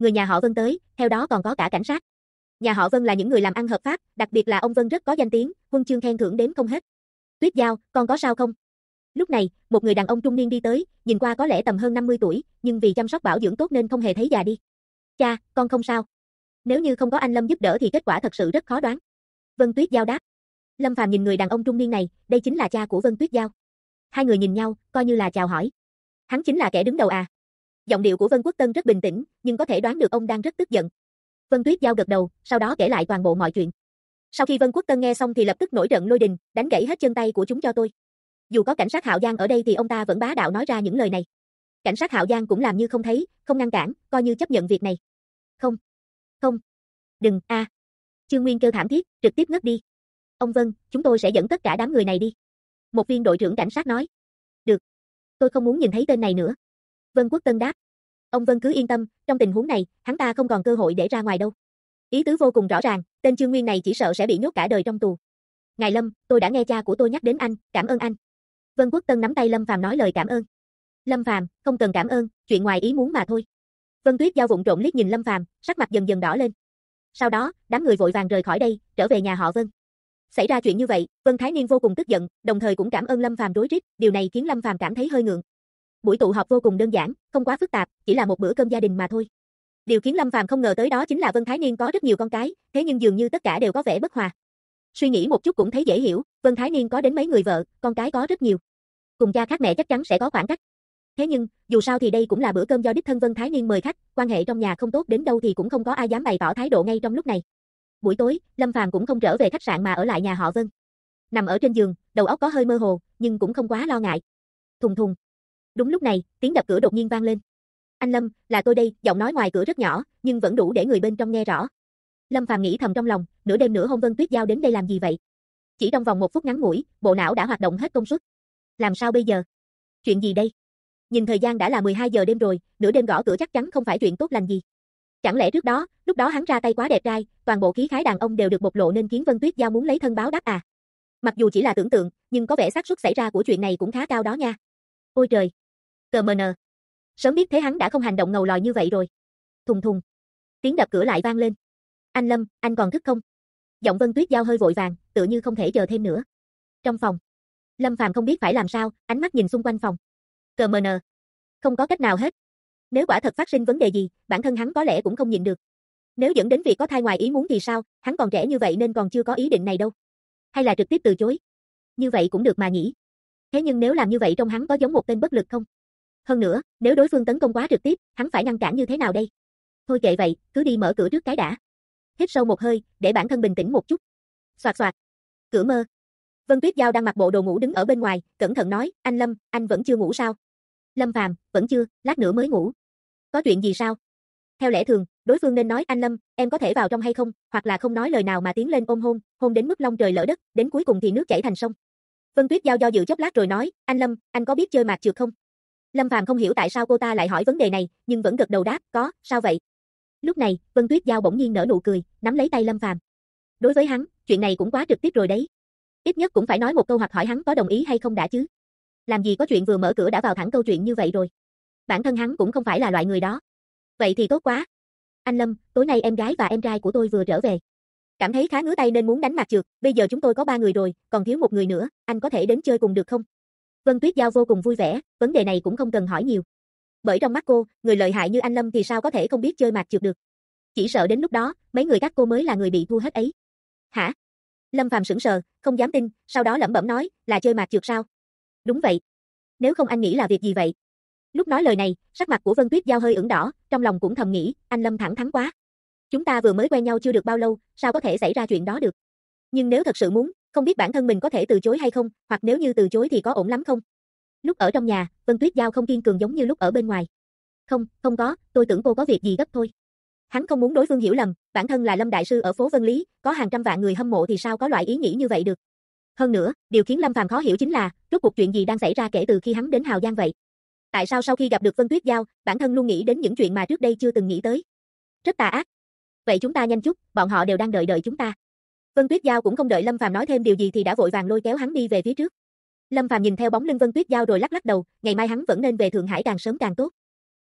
người nhà họ Vân tới, theo đó còn có cả cảnh sát. Nhà họ Vân là những người làm ăn hợp pháp, đặc biệt là ông Vân rất có danh tiếng, huân chương khen thưởng đếm không hết. Tuyết Giao, con có sao không? Lúc này, một người đàn ông trung niên đi tới, nhìn qua có lẽ tầm hơn 50 tuổi, nhưng vì chăm sóc bảo dưỡng tốt nên không hề thấy già đi. Cha, con không sao. Nếu như không có anh Lâm giúp đỡ thì kết quả thật sự rất khó đoán. Vân Tuyết Giao đáp. Lâm Phàm nhìn người đàn ông trung niên này, đây chính là cha của Vân Tuyết Giao. Hai người nhìn nhau, coi như là chào hỏi. Hắn chính là kẻ đứng đầu à? Giọng điệu của Vân Quốc Tân rất bình tĩnh, nhưng có thể đoán được ông đang rất tức giận. Vân Tuyết Giao gật đầu, sau đó kể lại toàn bộ mọi chuyện. Sau khi Vân Quốc Tân nghe xong thì lập tức nổi trận lôi đình, đánh gãy hết chân tay của chúng cho tôi. Dù có cảnh sát Hạo Giang ở đây thì ông ta vẫn bá đạo nói ra những lời này. Cảnh sát Hạo Giang cũng làm như không thấy, không ngăn cản, coi như chấp nhận việc này. Không, không, đừng, a. Chương Nguyên kêu thảm thiết, trực tiếp ngất đi. Ông Vân, chúng tôi sẽ dẫn tất cả đám người này đi. Một viên đội trưởng cảnh sát nói. Được. Tôi không muốn nhìn thấy tên này nữa. Vân Quốc Tân đáp. Ông Vân cứ yên tâm, trong tình huống này, hắn ta không còn cơ hội để ra ngoài đâu. Ý tứ vô cùng rõ ràng, tên Chương Nguyên này chỉ sợ sẽ bị nhốt cả đời trong tù. Ngài Lâm, tôi đã nghe cha của tôi nhắc đến anh, cảm ơn anh. Vân Quốc Tân nắm tay Lâm Phàm nói lời cảm ơn. Lâm Phàm, không cần cảm ơn, chuyện ngoài ý muốn mà thôi. Vân Tuyết Giao vụng trộn liếc nhìn Lâm Phàm, sắc mặt dần dần đỏ lên. Sau đó, đám người vội vàng rời khỏi đây, trở về nhà họ Vân. Xảy ra chuyện như vậy, Vân Thái Niên vô cùng tức giận, đồng thời cũng cảm ơn Lâm Phàm rối rít, điều này khiến Lâm Phàm cảm thấy hơi ngượng. Buổi tụ họp vô cùng đơn giản, không quá phức tạp, chỉ là một bữa cơm gia đình mà thôi. Điều khiến Lâm Phàm không ngờ tới đó chính là Vân Thái Niên có rất nhiều con cái, thế nhưng dường như tất cả đều có vẻ bất hòa. Suy nghĩ một chút cũng thấy dễ hiểu, Vân Thái Niên có đến mấy người vợ, con cái có rất nhiều. Cùng cha khác mẹ chắc chắn sẽ có khoảng cách. Thế nhưng, dù sao thì đây cũng là bữa cơm do đích thân Vân Thái Niên mời khách, quan hệ trong nhà không tốt đến đâu thì cũng không có ai dám bày tỏ thái độ ngay trong lúc này. Buổi tối, Lâm Phàm cũng không trở về khách sạn mà ở lại nhà họ Vân. Nằm ở trên giường, đầu óc có hơi mơ hồ, nhưng cũng không quá lo ngại. Thùng thùng. Đúng lúc này, tiếng đập cửa đột nhiên vang lên. Anh Lâm, là tôi đây, giọng nói ngoài cửa rất nhỏ, nhưng vẫn đủ để người bên trong nghe rõ. Lâm Phàm nghĩ thầm trong lòng, nửa đêm nửa hôm Vân Tuyết Giao đến đây làm gì vậy? Chỉ trong vòng 1 phút ngắn ngủi, bộ não đã hoạt động hết công suất. Làm sao bây giờ? Chuyện gì đây? Nhìn thời gian đã là 12 giờ đêm rồi, nửa đêm gõ cửa chắc chắn không phải chuyện tốt lành gì. Chẳng lẽ trước đó, lúc đó hắn ra tay quá đẹp trai, toàn bộ khí khái đàn ông đều được bộc lộ nên khiến Vân Tuyết Giao muốn lấy thân báo đáp à? Mặc dù chỉ là tưởng tượng, nhưng có vẻ xác suất xảy ra của chuyện này cũng khá cao đó nha. Ôi trời! Cờ mờ nờ! Sớm biết thế hắn đã không hành động ngầu lòi như vậy rồi. Thùng thùng! Tiếng đập cửa lại vang lên. Anh Lâm, anh còn thức không? Giọng Vân Tuyết Giao hơi vội vàng, tựa như không thể chờ thêm nữa. Trong phòng. Lâm Phàm không biết phải làm sao, ánh mắt nhìn xung quanh phòng. Cờ mờ nờ! Không có cách nào hết. Nếu quả thật phát sinh vấn đề gì, bản thân hắn có lẽ cũng không nhịn được. Nếu dẫn đến việc có thai ngoài ý muốn thì sao, hắn còn trẻ như vậy nên còn chưa có ý định này đâu. Hay là trực tiếp từ chối. Như vậy cũng được mà nhỉ. Thế nhưng nếu làm như vậy trông hắn có giống một tên bất lực không? Hơn nữa, nếu đối phương tấn công quá trực tiếp, hắn phải ngăn cản như thế nào đây? Thôi kệ vậy, cứ đi mở cửa trước cái đã. Hít sâu một hơi, để bản thân bình tĩnh một chút. Soạt soạt. Cửa mơ. Vân Tuyết Giao đang mặc bộ đồ ngủ đứng ở bên ngoài, cẩn thận nói, anh Lâm, anh vẫn chưa ngủ sao? Lâm Phàm, vẫn chưa, lát nữa mới ngủ. Có chuyện gì sao? Theo lẽ thường, đối phương nên nói anh Lâm, em có thể vào trong hay không, hoặc là không nói lời nào mà tiến lên ôm hôn, hôn đến mức long trời lỡ đất, đến cuối cùng thì nước chảy thành sông. Vân Tuyết Giao do dự chốc lát rồi nói, anh Lâm, anh có biết chơi mạc trượt không? Lâm Phàm không hiểu tại sao cô ta lại hỏi vấn đề này, nhưng vẫn gật đầu đáp, có, sao vậy? Lúc này, Vân Tuyết Giao bỗng nhiên nở nụ cười, nắm lấy tay Lâm Phàm. Đối với hắn, chuyện này cũng quá trực tiếp rồi đấy. Ít nhất cũng phải nói một câu hoặc hỏi hắn có đồng ý hay không đã chứ. Làm gì có chuyện vừa mở cửa đã vào thẳng câu chuyện như vậy rồi. Bản thân hắn cũng không phải là loại người đó. Vậy thì tốt quá. Anh Lâm, tối nay em gái và em trai của tôi vừa trở về. Cảm thấy khá ngứa tay nên muốn đánh mạc trượt, bây giờ chúng tôi có 3 người rồi, còn thiếu một người nữa, anh có thể đến chơi cùng được không? Vân Tuyết Giao vô cùng vui vẻ, vấn đề này cũng không cần hỏi nhiều. Bởi trong mắt cô, người lợi hại như anh Lâm thì sao có thể không biết chơi mạc trượt được. Chỉ sợ đến lúc đó, mấy người các cô mới là người bị thua hết ấy. Hả? Lâm Phàm sững sờ, không dám tin, sau đó lẩm bẩm nói, là chơi mạc trượt sao? Đúng vậy. Nếu không anh nghĩ là việc gì vậy? Lúc nói lời này, sắc mặt của Vân Tuyết Giao hơi ửng đỏ, trong lòng cũng thầm nghĩ, anh Lâm thẳng thắn quá. Chúng ta vừa mới quen nhau chưa được bao lâu, sao có thể xảy ra chuyện đó được? Nhưng nếu thật sự muốn, không biết bản thân mình có thể từ chối hay không, hoặc nếu như từ chối thì có ổn lắm không? Lúc ở trong nhà, Vân Tuyết Giao không kiên cường giống như lúc ở bên ngoài. Không, không có, tôi tưởng cô có việc gì gấp thôi. Hắn không muốn đối phương hiểu lầm, bản thân là Lâm đại sư ở phố Vân Lý, có hàng trăm vạn người hâm mộ thì sao có loại ý nghĩ như vậy được. Hơn nữa, điều khiến Lâm Phàm khó hiểu chính là, rốt cuộc chuyện gì đang xảy ra kể từ khi hắn đến Hào Giang vậy? Tại sao sau khi gặp được Vân Tuyết Giao, bản thân luôn nghĩ đến những chuyện mà trước đây chưa từng nghĩ tới? Rất tà ác. Vậy chúng ta nhanh chút, bọn họ đều đang đợi chúng ta. Vân Tuyết Giao cũng không đợi Lâm Phàm nói thêm điều gì thì đã vội vàng lôi kéo hắn đi về phía trước. Lâm Phàm nhìn theo bóng lưng Vân Tuyết Giao rồi lắc lắc đầu, ngày mai hắn vẫn nên về Thượng Hải càng sớm càng tốt.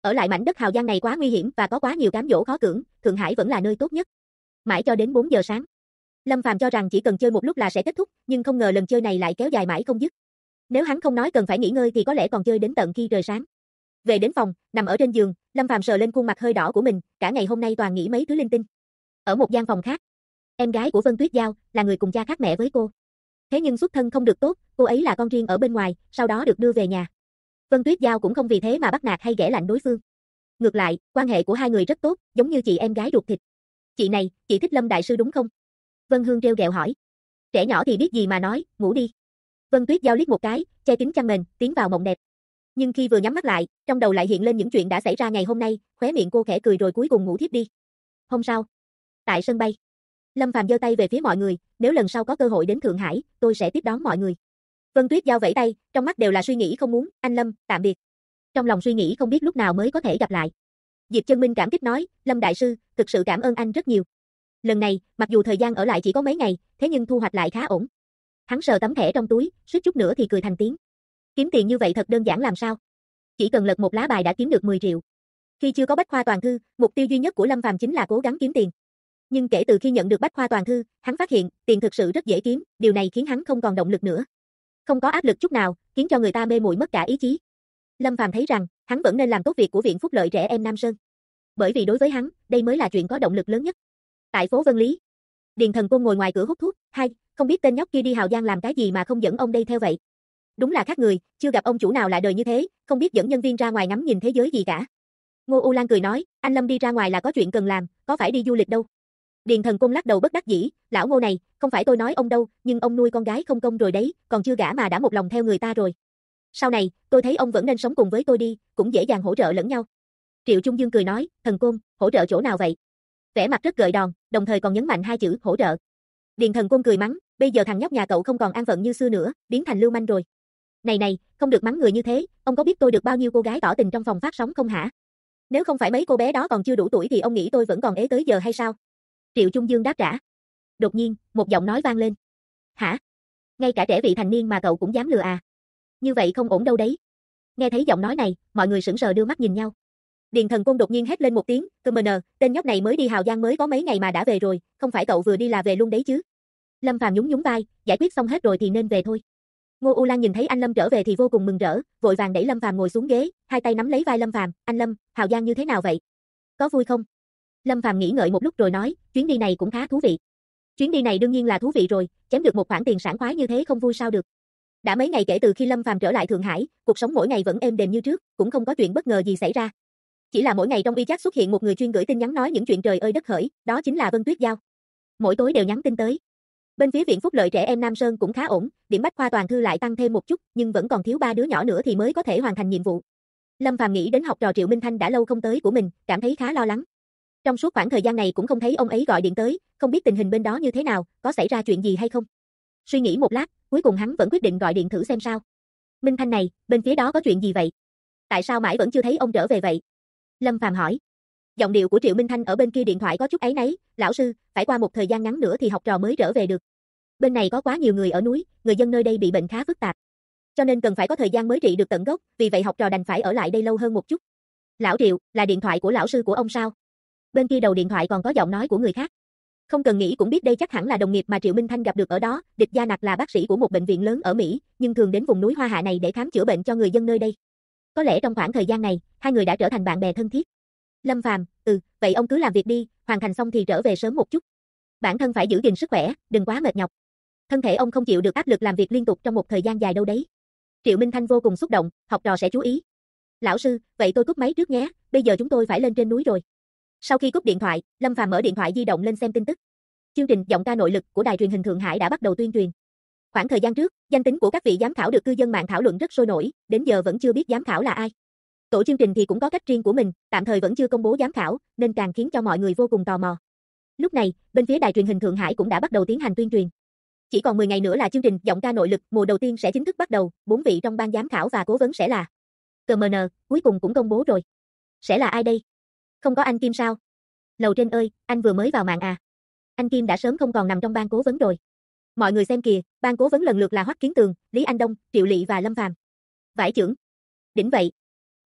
Ở lại mảnh đất Hào Giang này quá nguy hiểm và có quá nhiều cám dỗ khó cưỡng, Thượng Hải vẫn là nơi tốt nhất. Mãi cho đến 4 giờ sáng. Lâm Phàm cho rằng chỉ cần chơi một lúc là sẽ kết thúc, nhưng không ngờ lần chơi này lại kéo dài mãi không dứt. Nếu hắn không nói cần phải nghỉ ngơi thì có lẽ còn chơi đến tận khi trời sáng. Về đến phòng, nằm ở trên giường, Lâm Phàm sờ lên khuôn mặt hơi đỏ của mình, cả ngày hôm nay toàn nghĩ mấy thứ linh tinh. Ở một gian phòng khác, em gái của Vân Tuyết Giao là người cùng cha khác mẹ với cô. Thế nhưng xuất thân không được tốt, cô ấy là con riêng ở bên ngoài, sau đó được đưa về nhà. Vân Tuyết Giao cũng không vì thế mà bắt nạt hay ghẻ lạnh đối phương. Ngược lại, quan hệ của hai người rất tốt, giống như chị em gái ruột thịt. Chị này, chị thích Lâm đại sư đúng không? Vân Hương trêu ghẹo hỏi. Trẻ nhỏ thì biết gì mà nói, ngủ đi. Vân Tuyết Giao liếc một cái, che kín chăn mền, tiến vào mộng đẹp. Nhưng khi vừa nhắm mắt lại, trong đầu lại hiện lên những chuyện đã xảy ra ngày hôm nay, khóe miệng cô khẽ cười rồi cuối cùng ngủ thiếp đi. Hôm sau, tại sân bay, Lâm Phàm giơ tay về phía mọi người, nếu lần sau có cơ hội đến Thượng Hải, tôi sẽ tiếp đón mọi người. Vân Tuyết Giao vẫy tay, trong mắt đều là suy nghĩ không muốn, anh Lâm, tạm biệt. Trong lòng suy nghĩ không biết lúc nào mới có thể gặp lại. Diệp Chân Minh cảm kích nói, Lâm đại sư, thực sự cảm ơn anh rất nhiều. Lần này, mặc dù thời gian ở lại chỉ có mấy ngày, thế nhưng thu hoạch lại khá ổn. Hắn sờ tấm thẻ trong túi, suýt chút nữa thì cười thành tiếng. Kiếm tiền như vậy thật đơn giản làm sao? Chỉ cần lật một lá bài đã kiếm được 10 triệu. Khi chưa có Bách Khoa Toàn Thư, mục tiêu duy nhất của Lâm Phàm chính là cố gắng kiếm tiền. Nhưng kể từ khi nhận được Bách Khoa Toàn Thư, hắn phát hiện, tiền thực sự rất dễ kiếm, điều này khiến hắn không còn động lực nữa. Không có áp lực chút nào, khiến cho người ta mê muội mất cả ý chí. Lâm Phàm thấy rằng, hắn vẫn nên làm tốt việc của Viện Phúc Lợi Trẻ Em Nam Sơn. Bởi vì đối với hắn, đây mới là chuyện có động lực lớn nhất. Tại phố Vân Lý, Điền Thần Côn ngồi ngoài cửa hút thuốc, không biết tên nhóc kia đi Hào Giang làm cái gì mà không dẫn ông đây theo vậy. Đúng là khác người, chưa gặp ông chủ nào lạ đời như thế, không biết dẫn nhân viên ra ngoài ngắm nhìn thế giới gì cả. Ngô U Lan cười nói, anh Lâm đi ra ngoài là có chuyện cần làm, có phải đi du lịch đâu. Điền Thần Côn lắc đầu bất đắc dĩ, lão Ngô này, không phải tôi nói ông đâu, nhưng ông nuôi con gái không công rồi đấy, còn chưa gả mà đã một lòng theo người ta rồi. Sau này, tôi thấy ông vẫn nên sống cùng với tôi đi, cũng dễ dàng hỗ trợ lẫn nhau. Triệu Trung Dương cười nói, Thần Côn, hỗ trợ chỗ nào vậy? Vẻ mặt rất gợi đòn, đồng thời còn nhấn mạnh hai chữ hỗ trợ. Điền Thần Côn cười mắng, bây giờ thằng nhóc nhà cậu không còn an phận như xưa nữa, biến thành lưu manh rồi. Này, không được mắng người như thế, ông có biết tôi được bao nhiêu cô gái tỏ tình trong phòng phát sóng không hả? Nếu không phải mấy cô bé đó còn chưa đủ tuổi thì ông nghĩ tôi vẫn còn ế tới giờ hay sao? Triệu Trung Dương đáp trả. Đột nhiên, một giọng nói vang lên. Hả? Ngay cả trẻ vị thành niên mà cậu cũng dám lừa à? Như vậy không ổn đâu đấy. Nghe thấy giọng nói này, mọi người sững sờ đưa mắt nhìn nhau. Điền Thần Côn đột nhiên hét lên một tiếng, "Cmn, tên nhóc này mới đi Hào Giang mới có mấy ngày mà đã về rồi, không phải cậu vừa đi là về luôn đấy chứ?" Lâm Phàm nhún nhún vai, giải quyết xong hết rồi thì nên về thôi. Ngô U Lan nhìn thấy anh Lâm trở về thì vô cùng mừng rỡ, vội vàng đẩy Lâm Phàm ngồi xuống ghế, hai tay nắm lấy vai Lâm Phàm, "Anh Lâm, Hào Giang như thế nào vậy? Có vui không?" Lâm Phàm nghĩ ngợi một lúc rồi nói, "Chuyến đi này cũng khá thú vị." Chuyến đi này đương nhiên là thú vị rồi, chém được một khoản tiền sảng khoái như thế không vui sao được. Đã mấy ngày kể từ khi Lâm Phàm trở lại Thượng Hải, cuộc sống mỗi ngày vẫn êm đềm như trước, cũng không có chuyện bất ngờ gì xảy ra. Chỉ là mỗi ngày trong WeChat xuất hiện một người chuyên gửi tin nhắn nói những chuyện trời ơi đất hỡi, đó chính là Vân Tuyết Giao. Mỗi tối đều nhắn tin tới. Bên phía Viện Phúc Lợi Trẻ Em Nam Sơn cũng khá ổn, điểm Bách Khoa Toàn Thư lại tăng thêm một chút, nhưng vẫn còn thiếu 3 đứa nhỏ nữa thì mới có thể hoàn thành nhiệm vụ. Lâm Phàm nghĩ đến học trò Triệu Minh Thanh đã lâu không tới của mình, cảm thấy khá lo lắng. Trong suốt khoảng thời gian này cũng không thấy ông ấy gọi điện tới, không biết tình hình bên đó như thế nào, có xảy ra chuyện gì hay không. Suy nghĩ một lát, cuối cùng hắn vẫn quyết định gọi điện thử xem sao. Minh Thanh này, bên phía đó có chuyện gì vậy? Tại sao mãi vẫn chưa thấy ông trở về vậy? Lâm Phàm hỏi. Giọng điệu của Triệu Minh Thanh ở bên kia điện thoại có chút áy náy, lão sư, phải qua một thời gian ngắn nữa thì học trò mới trở về được. Bên này có quá nhiều người ở núi, người dân nơi đây bị bệnh khá phức tạp. Cho nên cần phải có thời gian mới trị được tận gốc, vì vậy học trò đành phải ở lại đây lâu hơn một chút. Lão Triệu, là điện thoại của lão sư của ông sao? Bên kia đầu điện thoại còn có giọng nói của người khác. Không cần nghĩ cũng biết đây chắc hẳn là đồng nghiệp mà Triệu Minh Thanh gặp được ở đó, Địch Gia Nặc là bác sĩ của một bệnh viện lớn ở Mỹ, nhưng thường đến vùng núi Hoa Hạ này để khám chữa bệnh cho người dân nơi đây. Có lẽ trong khoảng thời gian này, hai người đã trở thành bạn bè thân thiết. Lâm Phàm, vậy ông cứ làm việc đi, hoàn thành xong thì trở về sớm một chút. Bản thân phải giữ gìn sức khỏe, đừng quá mệt nhọc. Thân thể ông không chịu được áp lực làm việc liên tục trong một thời gian dài đâu đấy. Triệu Minh Thanh vô cùng xúc động, học trò sẽ chú ý. Lão sư, vậy tôi cúp máy trước nhé, bây giờ chúng tôi phải lên trên núi rồi. Sau khi cúp điện thoại, Lâm Phàm mở điện thoại di động lên xem tin tức. Chương trình Giọng ca nội lực của Đài truyền hình Thượng Hải đã bắt đầu tuyên truyền. Khoảng thời gian trước, danh tính của các vị giám khảo được cư dân mạng thảo luận rất sôi nổi, đến giờ vẫn chưa biết giám khảo là ai. Tổ chương trình thì cũng có cách riêng của mình, tạm thời vẫn chưa công bố giám khảo, nên càng khiến cho mọi người vô cùng tò mò. Lúc này, bên phía Đài truyền hình Thượng Hải cũng đã bắt đầu tiến hành tuyên truyền. Chỉ còn 10 ngày nữa là chương trình Giọng ca nội lực mùa đầu tiên sẽ chính thức bắt đầu, 4 vị trong ban giám khảo và cố vấn sẽ là CMN, cuối cùng cũng công bố rồi. Sẽ là ai đây? Không có anh Kim sao? Lầu trên ơi, anh vừa mới vào mạng à? Anh Kim đã sớm không còn nằm trong ban cố vấn rồi. Mọi người xem kìa, ban cố vấn lần lượt là Hoắc Kiến Tường, Lý Anh Đông, Triệu Lị và Lâm Phàm. Vải chưởng. Đỉnh vậy.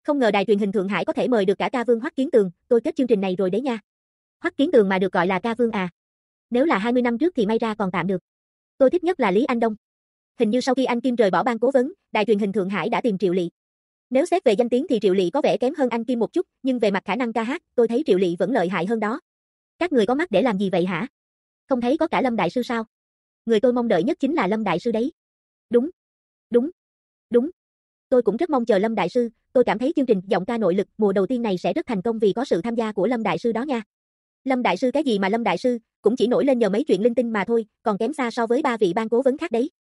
Không ngờ đài truyền hình Thượng Hải có thể mời được cả ca vương Hoắc Kiến Tường, tôi kết chương trình này rồi đấy nha. Hoắc Kiến Tường mà được gọi là ca vương à? Nếu là 20 năm trước thì may ra còn tạm được. Tôi thích nhất là Lý Anh Đông. Hình như sau khi anh Kim rời bỏ ban cố vấn, đài truyền hình Thượng Hải đã tìm Triệu Lị. Nếu xét về danh tiếng thì Triệu Lị có vẻ kém hơn anh Kim một chút, nhưng về mặt khả năng ca hát, tôi thấy Triệu Lị vẫn lợi hại hơn đó. Các người có mắt để làm gì vậy hả? Không thấy có cả Lâm Đại Sư sao? Người tôi mong đợi nhất chính là Lâm Đại Sư đấy. Đúng, đúng, đúng. Tôi cũng rất mong chờ Lâm Đại Sư, tôi cảm thấy chương trình giọng ca nội lực mùa đầu tiên này sẽ rất thành công vì có sự tham gia của Lâm Đại Sư đó nha. Lâm Đại Sư cái gì mà Lâm Đại Sư, cũng chỉ nổi lên nhờ mấy chuyện linh tinh mà thôi, còn kém xa so với ba vị ban cố vấn khác đấy.